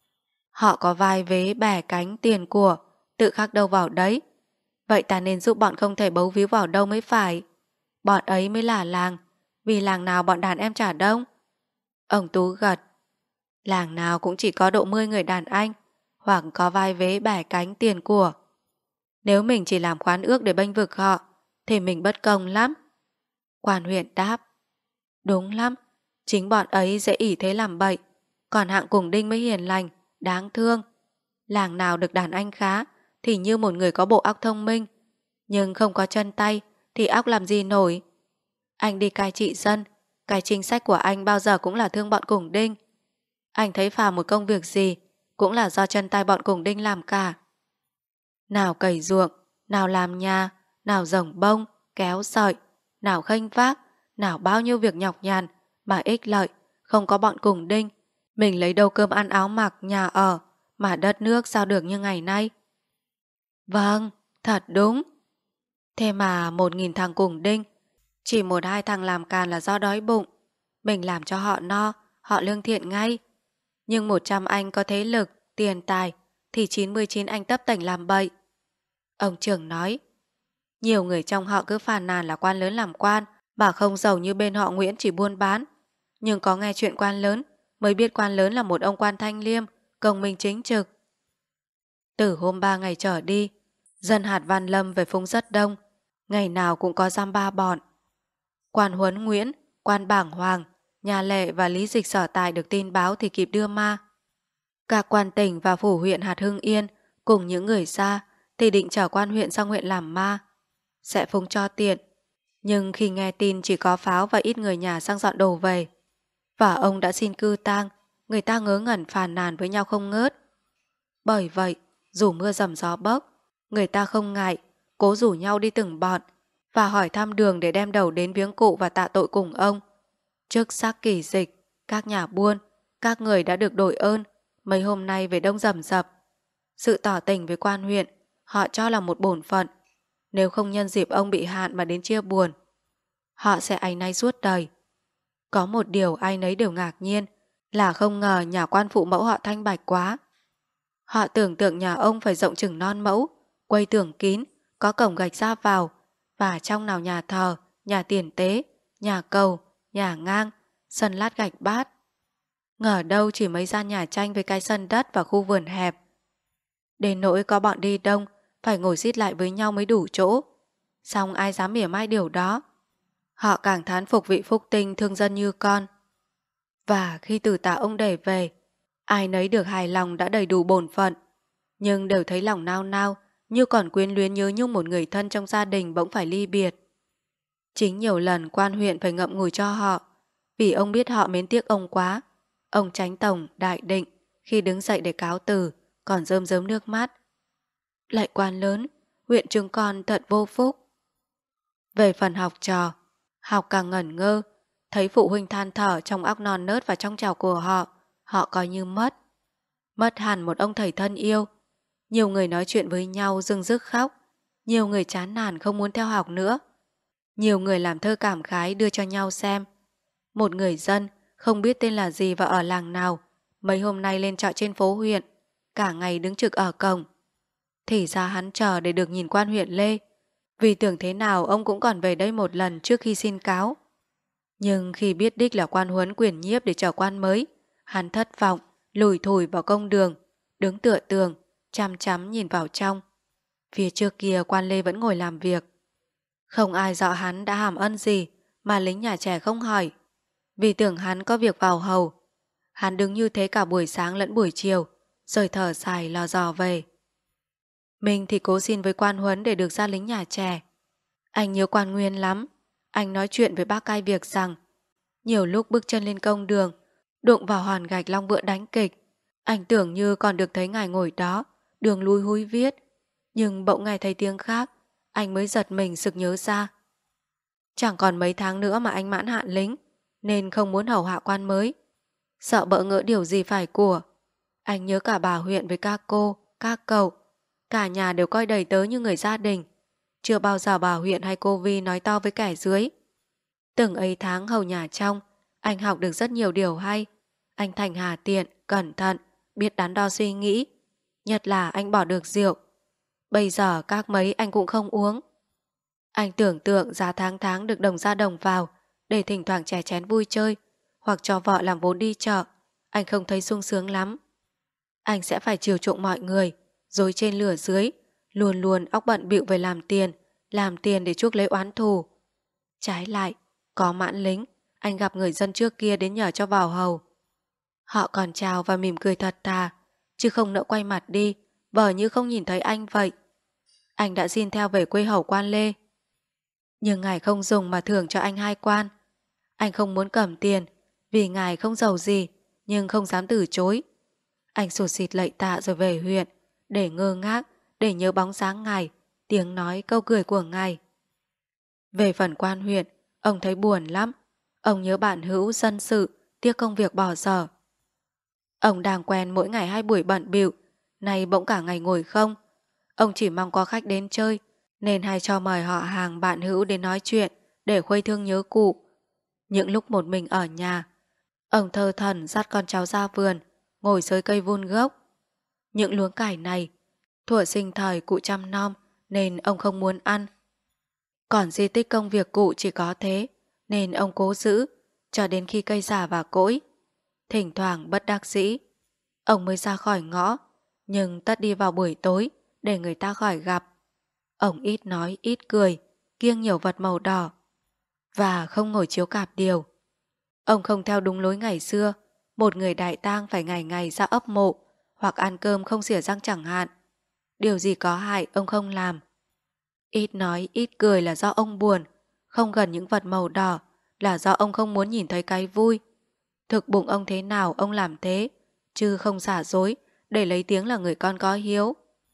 Họ có vai vế, bẻ cánh, tiền của, tự khắc đâu vào đấy. Vậy ta nên giúp bọn không thể bấu víu vào đâu mới phải. Bọn ấy mới là làng, vì làng nào bọn đàn em trả đông. Ông Tú gật. Làng nào cũng chỉ có độ mười người đàn anh, hoặc có vai vế, bẻ cánh, tiền của. Nếu mình chỉ làm khoán ước để bênh vực họ, thì mình bất công lắm. Quan huyện đáp. Đúng lắm, chính bọn ấy dễ ỷ thế làm bậy, còn hạng cùng đinh mới hiền lành, đáng thương. Làng nào được đàn anh khá thì như một người có bộ óc thông minh, nhưng không có chân tay thì óc làm gì nổi. Anh đi cai trị dân, cái chính sách của anh bao giờ cũng là thương bọn cùng đinh. Anh thấy phà một công việc gì cũng là do chân tay bọn cùng đinh làm cả. Nào cày ruộng, nào làm nhà, nào rồng bông, kéo sợi, nào khênh vác, nào bao nhiêu việc nhọc nhằn mà ích lợi, không có bọn cùng đinh. Mình lấy đâu cơm ăn áo mặc, nhà ở, mà đất nước sao được như ngày nay. Vâng, thật đúng. Thế mà một nghìn thằng cùng đinh, chỉ một hai thằng làm càn là do đói bụng. Mình làm cho họ no, họ lương thiện ngay. Nhưng một trăm anh có thế lực, tiền tài, thì chín mươi chín anh tấp tành làm bậy. Ông trưởng nói, nhiều người trong họ cứ phàn nàn là quan lớn làm quan, bà không giàu như bên họ Nguyễn chỉ buôn bán. Nhưng có nghe chuyện quan lớn, mới biết quan lớn là một ông quan thanh liêm, công minh chính trực. Từ hôm ba ngày trở đi, dân hạt Văn Lâm về Phúng rất đông, ngày nào cũng có giam ba bọn. Quan Huấn Nguyễn, quan Bảng Hoàng, nhà Lệ và Lý Dịch Sở Tài được tin báo thì kịp đưa ma. Các quan tỉnh và phủ huyện hạt Hưng Yên cùng những người xa thì định chở quan huyện sang huyện làm ma. Sẽ phúng cho tiện. Nhưng khi nghe tin chỉ có pháo và ít người nhà sang dọn đồ về. Và ông đã xin cư tang, người ta ngớ ngẩn phàn nàn với nhau không ngớt. Bởi vậy, dù mưa dầm gió bấc, người ta không ngại, cố rủ nhau đi từng bọn và hỏi thăm đường để đem đầu đến viếng cụ và tạ tội cùng ông. Trước xác kỳ dịch, các nhà buôn, các người đã được đổi ơn, mấy hôm nay về đông rầm rập. Sự tỏ tình với quan huyện, họ cho là một bổn phận. Nếu không nhân dịp ông bị hạn mà đến chia buồn, họ sẽ áy náy suốt đời. Có một điều ai nấy đều ngạc nhiên là không ngờ nhà quan phụ mẫu họ thanh bạch quá. Họ tưởng tượng nhà ông phải rộng chừng non mẫu, quây tường kín, có cổng gạch ra vào, và trong nào nhà thờ, nhà tiền tế, nhà cầu, nhà ngang, sân lát gạch bát. Ngờ đâu chỉ mấy gian nhà tranh với cái sân đất và khu vườn hẹp. Đến nỗi có bọn đi đông, phải ngồi xít lại với nhau mới đủ chỗ. Xong ai dám mỉa mai điều đó. Họ càng thán phục vị phúc tinh thương dân như con. Và khi từ tả ông để về, ai nấy được hài lòng đã đầy đủ bổn phận, nhưng đều thấy lòng nao nao, như còn quyến luyến nhớ nhung một người thân trong gia đình bỗng phải ly biệt. Chính nhiều lần quan huyện phải ngậm ngùi cho họ, vì ông biết họ mến tiếc ông quá. Ông Chánh Tổng, Đại Định, khi đứng dậy để cáo từ, còn rơm rớm nước mắt. Lạy quan lớn, huyện chúng con thật vô phúc. Về phần học trò, học càng ngẩn ngơ, thấy phụ huynh than thở trong óc non nớt và trong trào của họ, họ coi như mất. Mất hẳn một ông thầy thân yêu. Nhiều người nói chuyện với nhau rưng rức khóc, nhiều người chán nản không muốn theo học nữa. Nhiều người làm thơ cảm khái đưa cho nhau xem. Một người dân không biết tên là gì và ở làng nào, mấy hôm nay lên trọ trên phố huyện, cả ngày đứng trực ở cổng. Thì ra hắn chờ để được nhìn quan huyện Lê, vì tưởng thế nào ông cũng còn về đây một lần trước khi xin cáo. Nhưng khi biết đích là quan Huấn quyền nhiếp để chờ quan mới, hắn thất vọng, lủi thủi vào công đường, đứng tựa tường, chăm chăm nhìn vào trong. Phía trước kia quan Lê vẫn ngồi làm việc. Không ai rõ hắn đã hàm ân gì mà lính nhà trẻ không hỏi, vì tưởng hắn có việc vào hầu. Hắn đứng như thế cả buổi sáng lẫn buổi chiều, rồi thở dài lò dò về. Mình thì cố xin với quan Huấn để được ra lính nhà trẻ. Anh nhớ quan Nguyên lắm. Anh nói chuyện với bác cai việc rằng nhiều lúc bước chân lên công đường, đụng vào hòn gạch long vựa đánh kịch, anh tưởng như còn được thấy ngài ngồi đó, đường lui húi viết. Nhưng bỗng ngài thấy tiếng khác, anh mới giật mình sực nhớ ra. Chẳng còn mấy tháng nữa mà anh mãn hạn lính, nên không muốn hầu hạ quan mới. Sợ bỡ ngỡ điều gì phải của. Anh nhớ cả bà huyện với các cô, các cậu. Cả nhà đều coi đầy tớ như người gia đình. Chưa bao giờ bà huyện hay cô Vi nói to với kẻ dưới. Từng ấy tháng hầu nhà trong, anh học được rất nhiều điều hay. Anh thành hà tiện, cẩn thận, biết đắn đo suy nghĩ. Nhất là anh bỏ được rượu. Bây giờ các mấy anh cũng không uống. Anh tưởng tượng giá tháng tháng được đồng ra đồng vào, để thỉnh thoảng chè chén vui chơi, hoặc cho vợ làm vốn đi chợ. Anh không thấy sung sướng lắm. Anh sẽ phải chiều chuộng mọi người, dối trên lửa dưới, luôn luôn óc bận bịu về làm tiền, làm tiền để chuốc lấy oán thù. Trái lại, có mãn lính, anh gặp người dân trước kia đến nhờ cho vào hầu. Họ còn chào và mỉm cười thật thà, chứ không nỡ quay mặt đi, vờ như không nhìn thấy anh vậy. Anh đã xin theo về quê hầu quan Lê. Nhưng ngài không dùng mà thưởng cho anh hai quan. Anh không muốn cầm tiền, vì ngài không giàu gì, nhưng không dám từ chối. Anh sụt sịt lạy tạ rồi về huyện, để ngơ ngác, để nhớ bóng dáng ngài, tiếng nói câu cười của ngài. Về phần quan huyện, ông thấy buồn lắm. Ông nhớ bạn hữu dân sự, tiếc công việc bỏ dở. Ông đang quen mỗi ngày hai buổi bận bịu, nay bỗng cả ngày ngồi không. Ông chỉ mong có khách đến chơi, nên hay cho mời họ hàng bạn hữu đến nói chuyện để khuây thương nhớ cụ. Những lúc một mình ở nhà, ông thơ thẩn dắt con cháu ra vườn, ngồi dưới cây vun gốc. Những luống cải này, thuở sinh thời cụ chăm nom nên ông không muốn ăn. Còn di tích công việc cụ chỉ có thế, nên ông cố giữ, cho đến khi cây già và cỗi. Thỉnh thoảng bất đắc dĩ, ông mới ra khỏi ngõ, nhưng tất đi vào buổi tối để người ta khỏi gặp. Ông ít nói, ít cười, kiêng nhiều vật màu đỏ, và không ngồi chiếu cạp điều. Ông không theo đúng lối ngày xưa, một người đại tang phải ngày ngày ra ấp mộ, hoặc ăn cơm không xỉa răng chẳng hạn. Điều gì có hại ông không làm. Ít nói, ít cười là do ông buồn, không gần những vật màu đỏ là do ông không muốn nhìn thấy cái vui. Thực bụng ông thế nào ông làm thế, chứ không giả dối để lấy tiếng là người con có hiếu.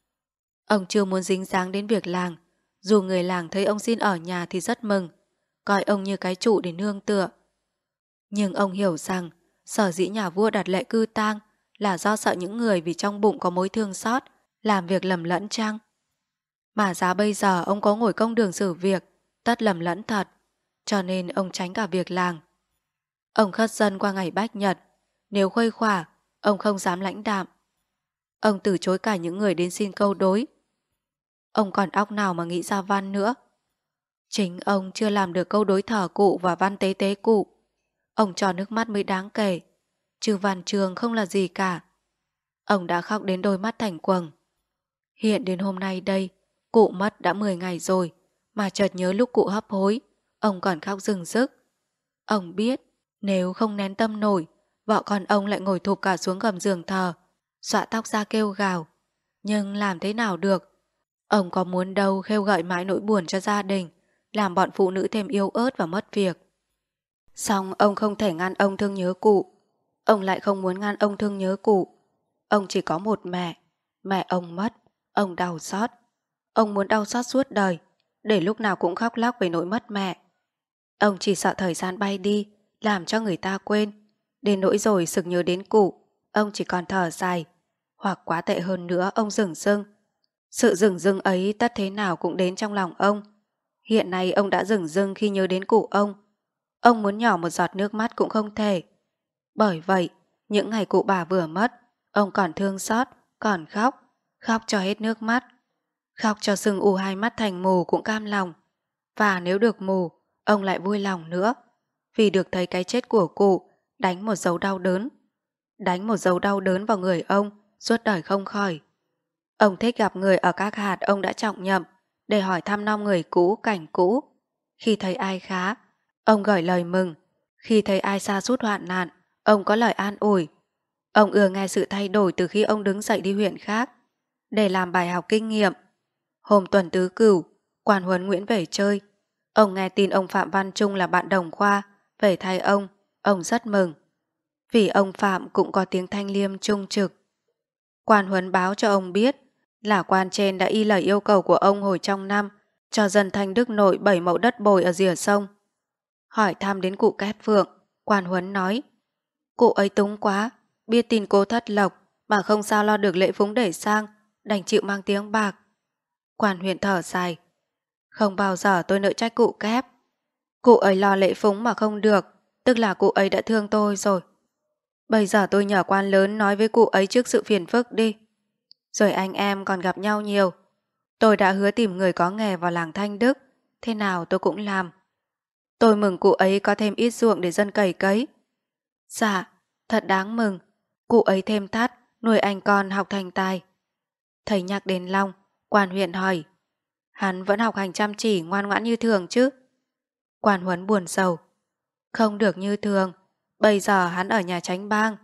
Ông chưa muốn dính dáng đến việc làng, dù người làng thấy ông xin ở nhà thì rất mừng, coi ông như cái trụ để nương tựa. Nhưng ông hiểu rằng sở dĩ nhà vua đặt lệ cư tang là do sợ những người vì trong bụng có mối thương xót làm việc lầm lẫn chăng. Mà giá bây giờ ông có ngồi công đường xử việc, tất lầm lẫn thật, cho nên ông tránh cả việc làng. Ông khất dân qua ngày bách nhật, nếu khuây khỏa, ông không dám lãnh đạm. Ông từ chối cả những người đến xin câu đối. Ông còn óc nào mà nghĩ ra văn nữa. Chính ông chưa làm được câu đối thở cụ và văn tế tế cụ. Ông cho nước mắt mới đáng kể, chứ văn trường không là gì cả. Ông đã khóc đến đôi mắt thành quầng. Hiện đến hôm nay đây, cụ mất đã mười ngày rồi, mà chợt nhớ lúc cụ hấp hối, ông còn khóc rừng rức. Ông biết, nếu không nén tâm nổi, vợ con ông lại ngồi thụp cả xuống gầm giường thờ, xõa tóc ra kêu gào. Nhưng làm thế nào được? Ông có muốn đâu khêu gợi mãi nỗi buồn cho gia đình, làm bọn phụ nữ thêm yếu ớt và mất việc. Xong ông không thể ngăn ông thương nhớ cụ. Ông lại không muốn ngăn ông thương nhớ cụ. Ông chỉ có một mẹ. Mẹ ông mất, ông đau xót. Ông muốn đau xót suốt đời, để lúc nào cũng khóc lóc về nỗi mất mẹ. Ông chỉ sợ thời gian bay đi, làm cho người ta quên. Đến nỗi rồi sực nhớ đến cụ, ông chỉ còn thở dài. Hoặc quá tệ hơn nữa, ông dửng dưng. Sự dửng dưng ấy tất thế nào cũng đến trong lòng ông. Hiện nay ông đã dửng dưng khi nhớ đến cụ ông. Ông muốn nhỏ một giọt nước mắt cũng không thể. Bởi vậy, những ngày cụ bà vừa mất, ông còn thương xót, còn khóc, khóc cho hết nước mắt. Khóc cho sưng u hai mắt thành mù cũng cam lòng. Và nếu được mù, ông lại vui lòng nữa, vì được thấy cái chết của cụ đánh một dấu đau đớn. Đánh một dấu đau đớn vào người ông, suốt đời không khỏi. Ông thích gặp người ở các hạt ông đã trọng nhậm, để hỏi thăm nom người cũ, cảnh cũ. Khi thấy ai khá, ông gửi lời mừng. Khi thấy ai sa sút hoạn nạn, ông có lời an ủi. Ông ưa nghe sự thay đổi từ khi ông đứng dậy đi huyện khác, để làm bài học kinh nghiệm. Hôm tuần tứ cửu, quan huấn Nguyễn về chơi. Ông nghe tin ông Phạm Văn Trung là bạn đồng khoa, về thay ông, ông rất mừng. Vì ông Phạm cũng có tiếng thanh liêm trung trực. Quan huấn báo cho ông biết là quan trên đã y lời yêu cầu của ông hồi trong năm, cho dân Thanh Đức Nội bảy mẫu đất bồi ở rìa sông. Hỏi thăm đến cụ Kép Phượng, quan huấn nói: cụ ấy túng quá, biết tin cô thất lộc mà không sao lo được lễ phúng để sang, đành chịu mang tiếng bạc. Quan huyện thở dài: không bao giờ tôi nỡ trách cụ Kép. Cụ ấy lo lễ phúng mà không được, tức là cụ ấy đã thương tôi rồi. Bây giờ tôi nhờ quan lớn nói với cụ ấy trước sự phiền phức đi. Rồi anh em còn gặp nhau nhiều. Tôi đã hứa tìm người có nghề vào làng Thanh Đức, thế nào tôi cũng làm. Tôi mừng cụ ấy có thêm ít ruộng để dân cày cấy. Dạ, thật đáng mừng. Cụ ấy thêm thắt, nuôi anh con học thành tài. Thầy nhắc đến Long, quan huyện hỏi: hắn vẫn học hành chăm chỉ ngoan ngoãn như thường chứ? Quan huấn buồn sầu: không được như thường, bây giờ hắn ở nhà chánh bang.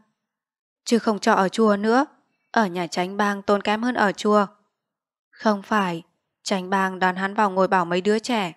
Chứ không cho ở chùa nữa, ở nhà chánh bang tốn kém hơn ở chùa. Không phải, chánh bang đón hắn vào ngồi bảo mấy đứa trẻ.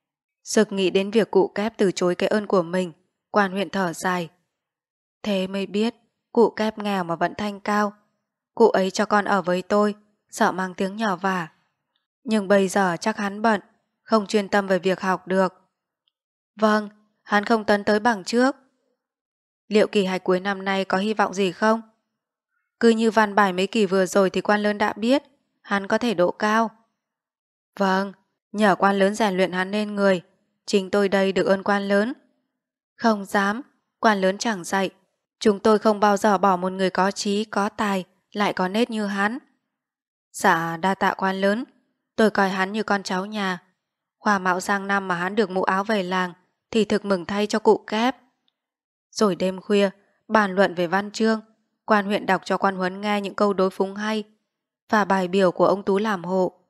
Sực nghĩ đến việc cụ Kép từ chối cái ơn của mình, quan huyện thở dài. Thế mới biết, Cụ kép nghèo mà vẫn thanh cao. Cụ ấy cho con ở với tôi, sợ mang tiếng nhỏ vả. Nhưng bây giờ chắc hắn bận, không chuyên tâm về việc học được. Vâng, hắn không tấn tới bằng trước. Liệu kỳ hạch cuối năm nay có hy vọng gì không? Cứ như văn bài mấy kỳ vừa rồi thì quan lớn đã biết, hắn có thể độ cao. Vâng, nhờ quan lớn rèn luyện hắn nên người, chính tôi đây được ơn quan lớn. Không dám, quan lớn chẳng dạy. Chúng tôi không bao giờ bỏ một người có trí, có tài, lại có nết như hắn. Dạ, đa tạ quan lớn, tôi coi hắn như con cháu nhà. Khoa mạo sang năm mà hắn được mũ áo về làng thì thực mừng thay cho cụ kép. Rồi đêm khuya, bàn luận về văn chương, quan huyện đọc cho quan huấn nghe những câu đối phúng hay và bài biểu của ông Tú làm hộ.